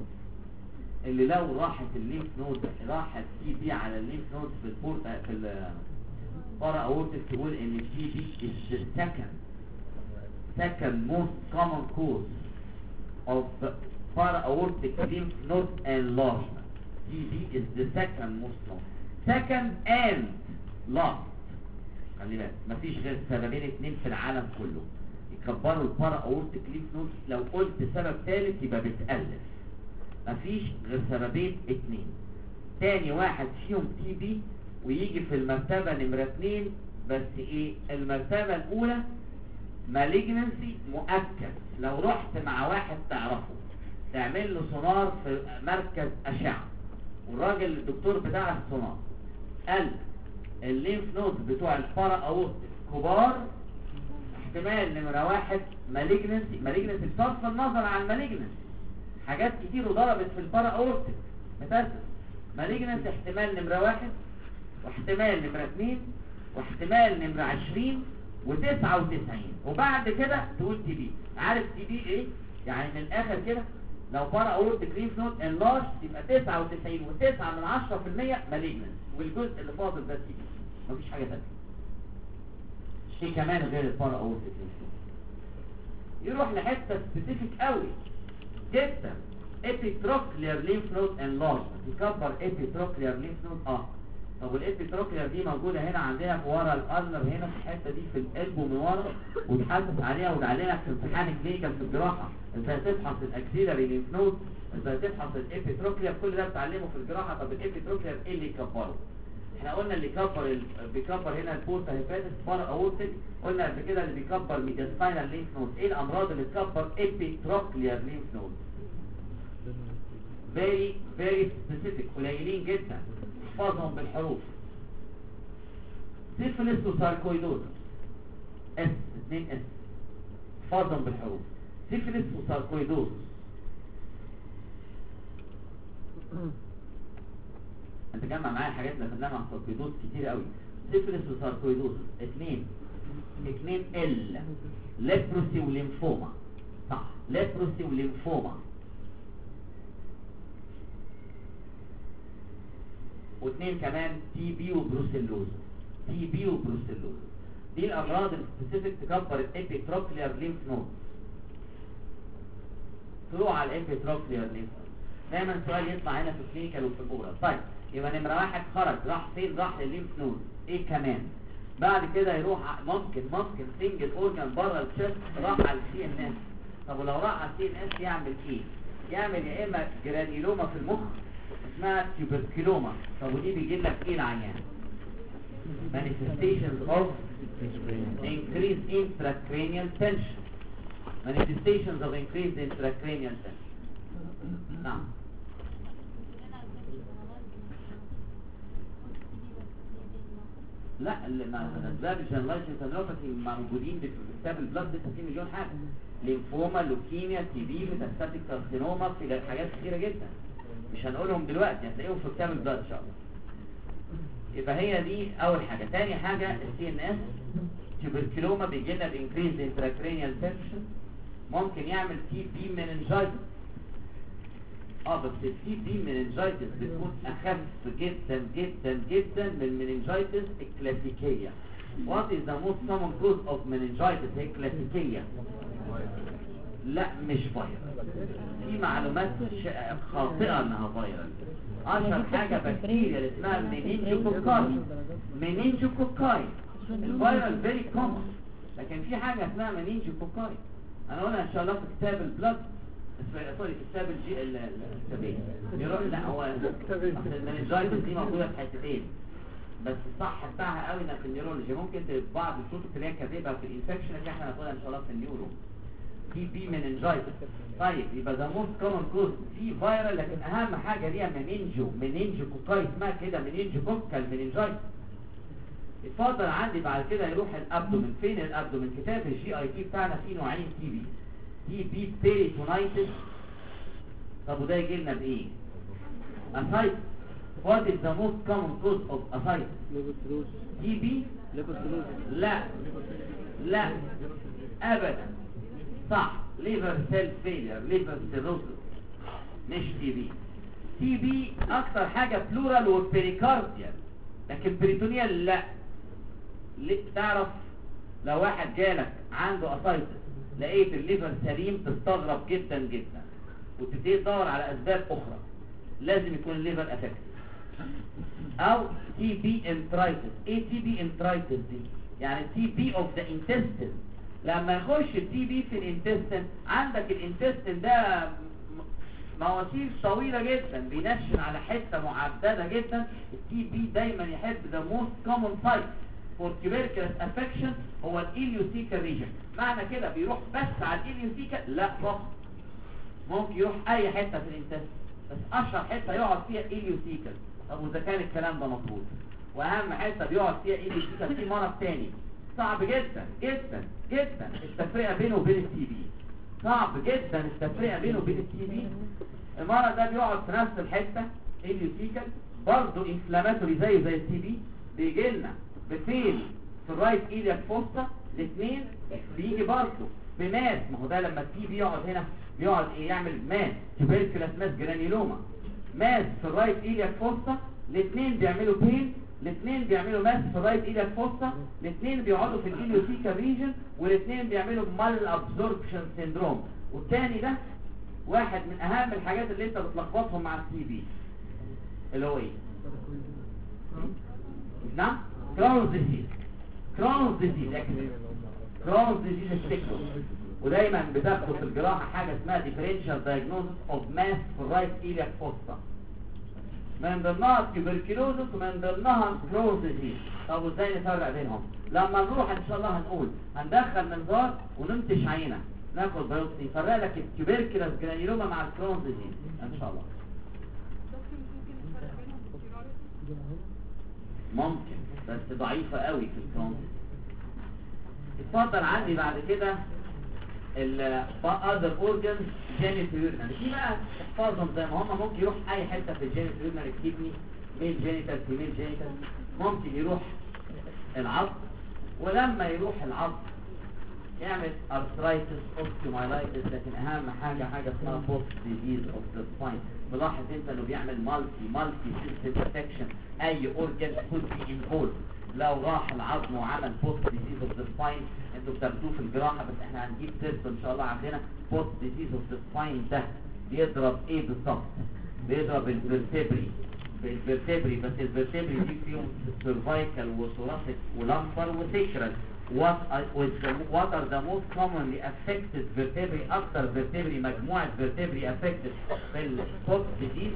اللي لو راحت الليمف نود راحت تي بي على الليمف نود في البورتا في البارا اورتيك تقول ان تي بي is the second second most common cause of para-aortic lymph node enlargement. T B is the second most common. Second and last. خلي بالك مفيش غير سببين اتنين في العالم كله يكبروا البارا-aortic lymph node. لو قلت سبب ثالث يبقى بتألف. مفيش غير سببين اتنين. تاني واحد فيهم تي بي ويجي في المرتبة نمرة اتنين. بس ايه المرتبة الاولى مالجنسي مؤكد. لو رحت مع واحد تعرفه تعمل له سونار في مركز اشعه والراجل الدكتور بتاع السونار قال الليمف نود بتوع البارا اورتيك كبار، احتمال نمره واحد مالجنسي. مالجنسي بصرف النظر عن مالجنسي حاجات كتير وضربت في البارا اورتيك متاسس. مالجنسي احتمال نمره واحد واحتمال نمره اتنين واحتمال نمره عشرين وتسعة وتسعين وبعد كده تقول تي بي. عارف تي بي ايه؟ يعني من الاخر كده لو بارا اورتيك ليمف نود انلارج يبقى تسعة وتسعين وتسعة من عشرة في المية مالجنس والجزء اللي فاضل ده تي بي. مفيش حاجه ثانيه. شيء كمان غير البارا اورتيك ليمف نود يروح لحته سبيسيفيك قوي جدا ابيتروكلير ليمف نود انلارجمنت. يكبر ابيتروكلير ليمف نود. اه طب والابيتروكلير دي موجوده هنا عندنا في ورا الارنر هنا في الحته دي في القلب من ورا وتحسس عليها وتعلمها في امتحان كلينيكال في الجراحه ازاي تفحص الاكسيلاري ليمف نود ازاي تفحص الابيتروكلير. كل ده بتعلمه في الجراحه. طب الابيتروكلير ايه اللي يكبره؟ احنا قلنا اللي يكبر ال... بيكبر هنا البورتا هيباتيك بارا اورتيك. قلنا قبل كده اللي بيكبر ميدياستاينال ليمف نود. ايه الامراض اللي تكبر ابيتروكلير ليمف نود؟ very very specific قليلين جدا احفظهم بالحروف. سيفلس وساركويدوز اس اتنين اس احفظهم بالحروف. سيفلس وساركويدوز انت جمع معايا الحاجات اللي خدناها مع الساركويدوز كتير قوي. سيفلس وساركويدوز اتنين اتنين ال ليبروسي وليمفوما. صح ليبروسي وليمفوما. واثنين كمان تي بي وبروسيلوز. تي بي وبروسيلوز دي الامراض السبيسيفيك تكبر الابيتروكلير ليمف نود. طلوع على الابيتروكلير ليمف نود دايما سؤال يطلع هنا في الكلينيكال وفي الاورال. طيب يبقى نمره واحد خرج راح فين؟ راح للليمف نود. ايه كمان بعد كده يروح ممكن ممكن سنجل اورجان بره الشست راح على السي ان اس. طب ولو راح على السي ان اس يعمل ايه؟ يعمل يا اما جرانيلوما في المخ اسمها تيوبركلوما. طب ودي بيجي لك ايه العيان؟ manifestations of increased intracranial tension. manifestations of increased intracranial tension. نعم لا الاسباب الجنرايزنج موجودين في كتاب البلاد ده في مليون حاجه. ليمفوما، لوكيميا، تي بي، ميتاستاتيك كارسينوما، في حاجات كتيره جدا مش هنقولهم دلوقتي هتلاقيهم في كتاب البلاد ان شاء الله. يبقى هي دي اول حاجه. تاني حاجه السي ان اس تيوبركلوما بيجي لنا بانكريز انتراكرينيال تنشن. ممكن يعمل تي بي مننجايتس. اه بس التي بي مننجايتس بتكون اخف جدا جدا جدا من المننجايتس الكلاسيكيه. What is the most common cause of meningitis؟ هي كلاسيكيه. لا مش فايرال. في معلومات خاطئه انها فايرال. اشهر حاجه بكتيريا اللي اسمها منينجوكوكاي. منينجوكوكاي الفايرال فيري كومن لكن في حاجه اسمها منينجوكوكاي انا قلنا ان شاء الله في كتاب البلاد. سوري السبب الجي السبيل يروح لا هو المننجايتس دي موجوده في حتتين بس الصح بتاعها قوي انها في النيورولوجي ممكن بعض الشروط اللي هي كاتبها في الانفكشن اللي احنا هناخدها ان شاء الله في النيورو تي بي مننجايتس. طيب يبقى ده موست كومن كوز في فيرال لكن اهم حاجه ليها مننجو مننجو كوكاي اسمها كده مننجو كوكال مننجايتس. اتفضل عندي بعد كده يروح الابدومين. فين الابدومين؟ كتاب الجي اي تي بتاعنا فيه نوعين تي بي تي بي بيريتونايتس. طب وده يجي لنا بايه؟ اسايتس. What is the most common cause of ascites? تي بي؟ لا لا ابدا صح liver cell failure liver cirrhosis مش تي بي. تي بي اكتر حاجه بلورال وبريكارديال لكن بريتونيال لا. تعرف لو واحد جالك عنده اسايتس لقيت الليفر سليم تستغرب جدا جدا وتبتدي تدور على اسباب اخرى لازم يكون الليفر افكت او تي بي انترايتس. ايه تي بي انترايتس دي؟ يعني تي بي اوف ذا انتستين. لما يخش التي بي في الانتستين عندك الانتستين ده مواسير طويلة جدا بينشن على حتة معددة جدا. التي بي دايما يحب the most common site for tuberculous affection هو الإليوسيكال ريجن. معنى كده بيروح بس على الإليوسيكال؟ لا فقط ممكن يروح اي حتة في الانتستين بس اشهر حتة يقعد فيها إليوسيكال. طب واذا كان الكلام ده مظبوط واهم حتة بيقعد فيها إليوسيكال في مرض تاني صعب جدا جدا جدا التفرقة بينه وبين التي بي. صعب جدا التفرقة بينه وبين التي بي. المرض ده بيقعد في نفس الحتة إليوسيكال برضه انفلاماتوري زيه زي التي بي. بيجي لنا بفين في الرايت إيلياك فوسطا الاثنين بيجي برضه بماس. ما هو ده لما التي بي يقعد هنا بيقعد ايه يعمل ماس تيوبركلوس ماس جرانيولوما ماس في الرايت إيلياك فوسطا الاثنين بيعملوا بين الاثنين بيعملوا ماس في الرايت إيلياك فوسطا الاثنين بيقعدوا في الإليوسيكال ريجن والاثنين بيعملوا مال ابزوربشن سيندروم. والثاني ده واحد من اهم الحاجات اللي انت بتلخبطهم مع التي بي اللي هو ايه؟ نعم كرونز ديزيز. كرونز ديزيز كرونز ديزيز السيكلوس. ودايما بتاخدوا في الجراحه حاجه اسمها ديفرنشال دايجنوستس اوف ماس في الرايت إيلياك فوسطا من ضمنها تيوبركلوزس ومن ضمنها كرونز ديزيز. طب وازاي نفرق بينهم؟ لما نروح ان شاء الله هنقول هندخل منظار وننتج عينه ناخد بايوبسي يفرق لك التيوبركلوس جرانيولوما مع الكرونز ديزيز ان شاء الله. ممكن بس ضعيفه قوي في الكرونز. اتفضل عندي بعد كده ال other organs genitourinary. في بقى احفظهم زي ما هم. ممكن يروح اي حته في الجينيتورينري كيدني ميل جينيتال فيميل جينيتال. ممكن يروح العظم ولما يروح العظم يعمل arthritis osteomyelitis لكن اهم حاجه حاجه اسمها post disease of the spine. ملاحظ انت انه بيعمل مالتي مالتي سيستم افكشن. اي organ could be involved. لو راح العظم وعمل post disease of the spine انتوا بتاخدوه في الجراحه بس احنا هنجيب تيست ان شاء الله عندنا. post disease of the spine ده بيضرب ايه بالظبط؟ بيضرب الفرتبري بالفرتبري بس الفرتبري دي فيهم سيرفايكال وثوراسيك ولامبر وسيكرال. what are, what are the most commonly affected vertebrae؟ اكتر vertebrae مجموعه vertebrae affected في البوست ديزيز.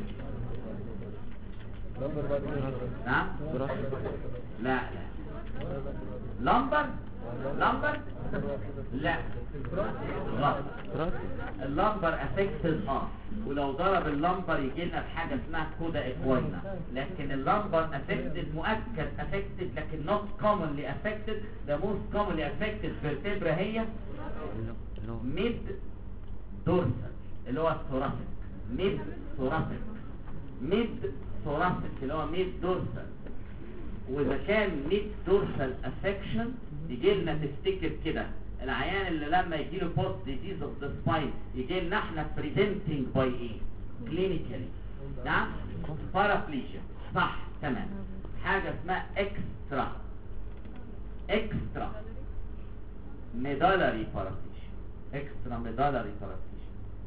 نعم لا لا لامبر لامبر لا غلط. اللامبر افكتد اه ولو ضرب اللامبر يجي لنا بحاجه اسمها كودا اكوينا. لكن اللامبر افكتد مؤكد افكتد لكن نوت كومنلي افكتد. ذا موست كومنلي افكتد فيرتبرا هي ميد دورسال اللي هو الثوراسيك. ميد ثوراسيك ميد ثوراسيك اللي هو ميد دورسال. واذا كان ميد دورسال افكشن يجي لنا تفتكر كده العيان اللي لما يجي له بوست ديزيز اوف ذا سباين يجي لنا احنا بريزنتنج باي ايه كلينيكالي؟ نعم بارابليجيا. صح تمام. حاجه اسمها اكسترا اكسترا ميدالري بارابليجيا. اكسترا ميدالري بارابليجيا.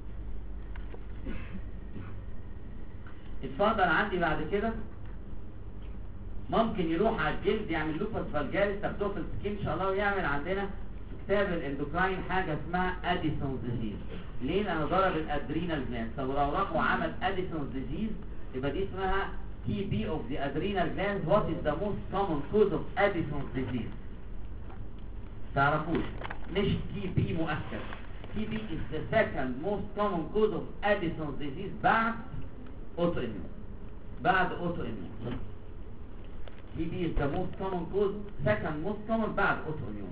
اتفضل عندي بعد كده ممكن يروح على الجلد يعمل لوبس فالجاريس تاخدوه في السكين ان شاء الله ويعمل عندنا كتاب الاندوكراين حاجه اسمها اديسون ديزيز. ليه؟ لانه ضرب الادرينال جلاند. طب لو راح وعمل اديسون ديزيز يبقى دي اسمها تي بي اوف ذا ادرينال جلاند. وات از ذا موست كومن كوز اوف اديسون ديزيز؟ تعرفوش؟ مش تي بي مؤكد. تي بي is the second most common cause of Addison's disease بعد اوتو اميون. بعد اوتو اميون. تي بي is the most common cause second most common بعد اوتو اميون.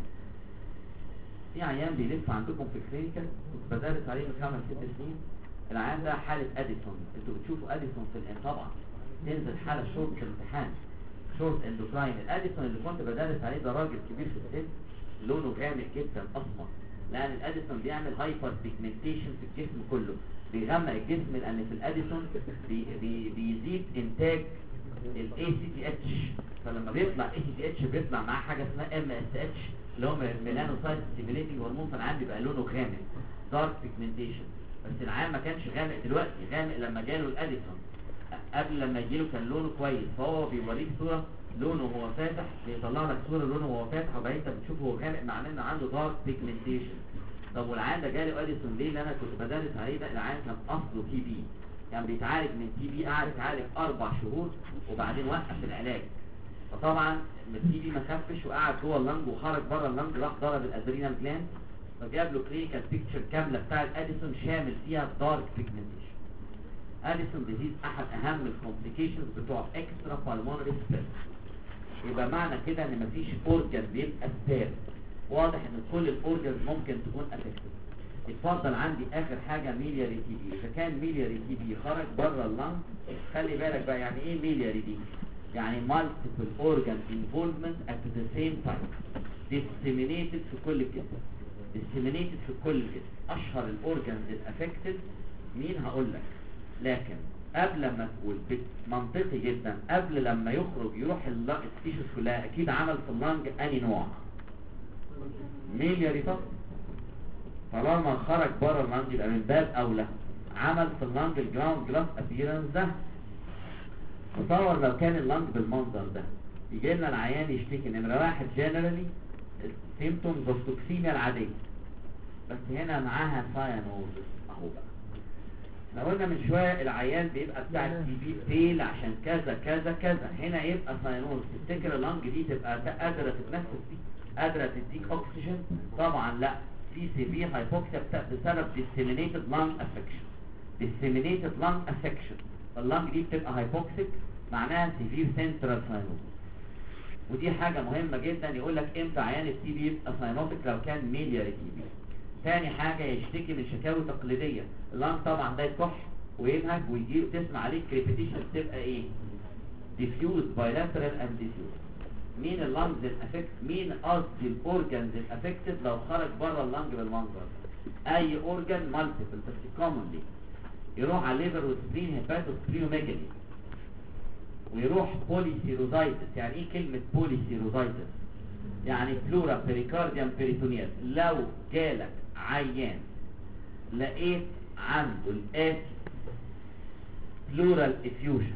في عيان بيلف عندكم في الكلينيكال كنت بدرس عليه من خمس ست سنين. العيان ده حالة اديسون. انتوا بتشوفوا اديسون في الان طبعا تنزل حالة شورت في الامتحان شورت اندوكراين. الاديسون اللي كنت بدرس عليه ده راجل كبير في السن لونه غامق جدا اسمر، لان الاديسون بيعمل هايبر بيجمنتيشن في الجسم كله، بيغمق الجسم لان في الاديسون بي بي بيزيد انتاج الاي سي تي اتش. فلما بيطلع اي سي تي اتش بيطلع معاه حاجه اسمها ام اس اتش اللي هو ميلانوسايت ستيميليتنج هرمون، فالعام بيبقى لونه غامق دارك بيجمنتيشن. بس العام ما كانش غامق دلوقتي، غامق لما جاله الاديسون. قبل لما يجيله كان لونه كويس، فهو بيوريك صوره لونه هو فاتح، بيطلع لك صوره لونه هو فاتح وبعدين انت بتشوفه هو غامق معناه ان عنده دارك بيجمنتيشن. طب والعيان ده جاله اديسون ليه؟ اللي انا كنت بدرس عليه ده العيان كان اصله تي بي، كان بيتعالج من تي بي، قعد يتعالج اربع شهور وبعدين وقف العلاج. فطبعا التي بي ما خفش وقعد جوه اللنج وخرج بره اللنج، راح ضرب الادرينال جلاند فجاب له كلينيكال بيكتشر كامله بتاع الاديسون شامل فيها دارك بيجمنتيشن. اديسون ديزيز احد اهم الكومبليكيشنز بتوع اكسترا بالمونري ستريس. يبقى معنى كده ان مفيش اورجان بيبقى ستير. واضح ان كل الاورجانز ممكن تكون افكتد. اتفضل عندي اخر حاجه ميلياري تي بي. اذا كان ميلياري تي بي خرج بره اللنج، خلي بالك بقى يعني ايه ميلياري دي؟ يعني مالتيبل اورجان انفولفمنت ات ذا سيم تايم ديسيمينيتد في كل الجسم. ديسيمينيتد في كل الجسم. اشهر الاورجانز الافكتد مين هقول لك، لكن قبل ما تقول منطقي جدا قبل لما يخرج يروح التيشوز كلها اكيد عمل في اللنج اني نوع ميلياري طب. طالما خرج بره اللنج يبقى من باب اولى عمل في اللنج الجراوند جلاس ابيرنس ده. تصور لو كان اللنج بالمنظر ده يجي لنا العيان يشتكي نمره واحد جنرالي سيمبتومز اوف توكسيميا العاديه، بس هنا معاها ساينوزس اهو بقى. لو قلنا من شويه العيان بيبقى بتاع التي بي فيل عشان كذا كذا كذا، هنا يبقى ساينوز. تفتكر اللنج دي تبقى قادره تتنفس دي، قادره تديك اكسجين؟ طبعا لا، في سيفير هايبوكسيا بسبب ديسيمينيتد لانج افكشن. ديسيمينيتد لانج افكشن اللنج دي بتبقى هايبوكسيك معناها سيفير سنترال ساينوز. ودي حاجه مهمه جدا، يقول لك امتى عيان التي بي يبقى ساينوتيك لو كان ميلياري تي بي. ثاني حاجة يشتكي من شكاوي تقليدية، اللنج طبعا ده يكح وينهج ويجي تسمع عليه كريبيتيشن تبقى ايه؟ ديفيوز بايلاترال اند ديفيوز. مين اللنجز الافكت؟ مين قصدي الاورجانز الافكتد لو خرج بره اللنج بالمنظر؟ اي اورجان مالتيبل بس كومنلي يروح على الليفر والسبرين هيباتوسبريوميجالي، ويروح بوليسيروزايتس. يعني ايه كلمة بوليسيروزايتس؟ يعني بلورا بيريكارديوم بيريتونيال. لو جالك عيان لقيت عنده الاتي بلورال افيوجن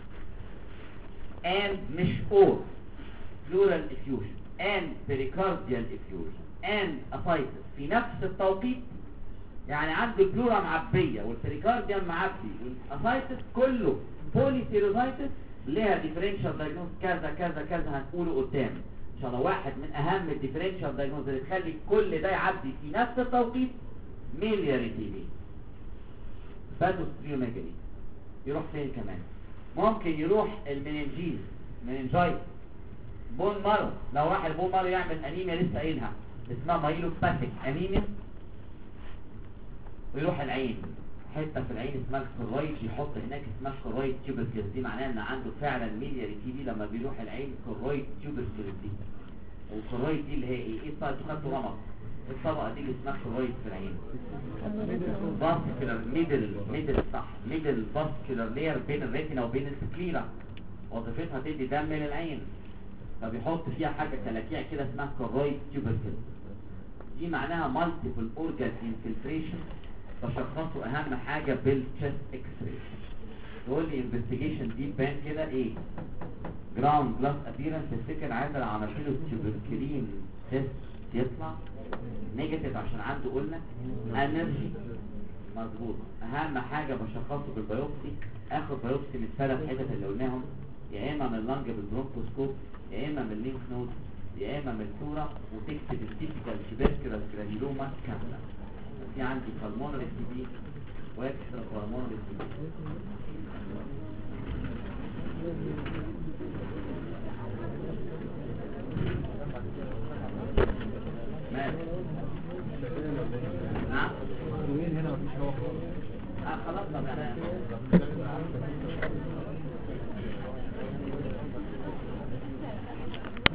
and مش اور بلورال افيوجن and pericardial effusion and ascites في نفس التوقيت، يعني عنده البلورا معبيه والبريكارديوم معبي والاسايتس كله بوليسيروزايتس، ليها ديفرنشال دايجنوز كذا كذا كذا هنقوله قدام ان شاء الله. واحد من اهم الديفرنشال دايجنوز اللي تخلي كل ده يعدي في نفس التوقيت ميلياري تي بي. باتوسبريوميجالي. يروح فين كمان؟ ممكن يروح المننجيز مننجايت، بون مارو. لو راح البون مارو يعمل انيميا لسه قايلها اسمها مايلوباثيك انيميا، ويروح العين حته في العين اسمها الكرويد، يحط هناك اسمها كرويد تيوبركلز، دي معناها ان عنده فعلا ميلياري تي بي لما بيروح العين كرويد تيوبركلز دي. والكرويد دي اللي هي ايه؟ ايه الطبقه تخدوا رمض الطبقه دي اللي اسمها كرويد في العين، فاسكولار ميدل ميدل صح ميدل فاسكولار لير بين الريتنا وبين السكليرا، وظيفتها تدي دم للعين، فبيحط فيها حاجه كلاكيع كده اسمها كرويد تيوبركلز. دي معناها مالتيبل اورجان انفلتريشن. تشخصوا اهم حاجه بالتشست اكس راي. تقول لي انفستيجيشن دي بان كده ايه؟ جراوند جلاس ابيرنس. تفتكر عايز لو عملت له تيوبركلين تيست يطلع نيجاتيف عشان عنده قلنا انرجي. مظبوط. اهم حاجه بشخصه بالبيوبسي، اخد بيوبسي من الثلاث حتت اللي قلناهم، يا اما من اللنج بالبرونكوسكوب، يا اما من الليمف نود، يا اما من الصوره، وتكتب التيبيكال تيبركلوس جرانيلوما كامله. في عندي بالمونري تي بي واكسترا بالمونري تي بي. ماشي. نعم. هنا مفيش هوا خالص. اه خلاص طب انا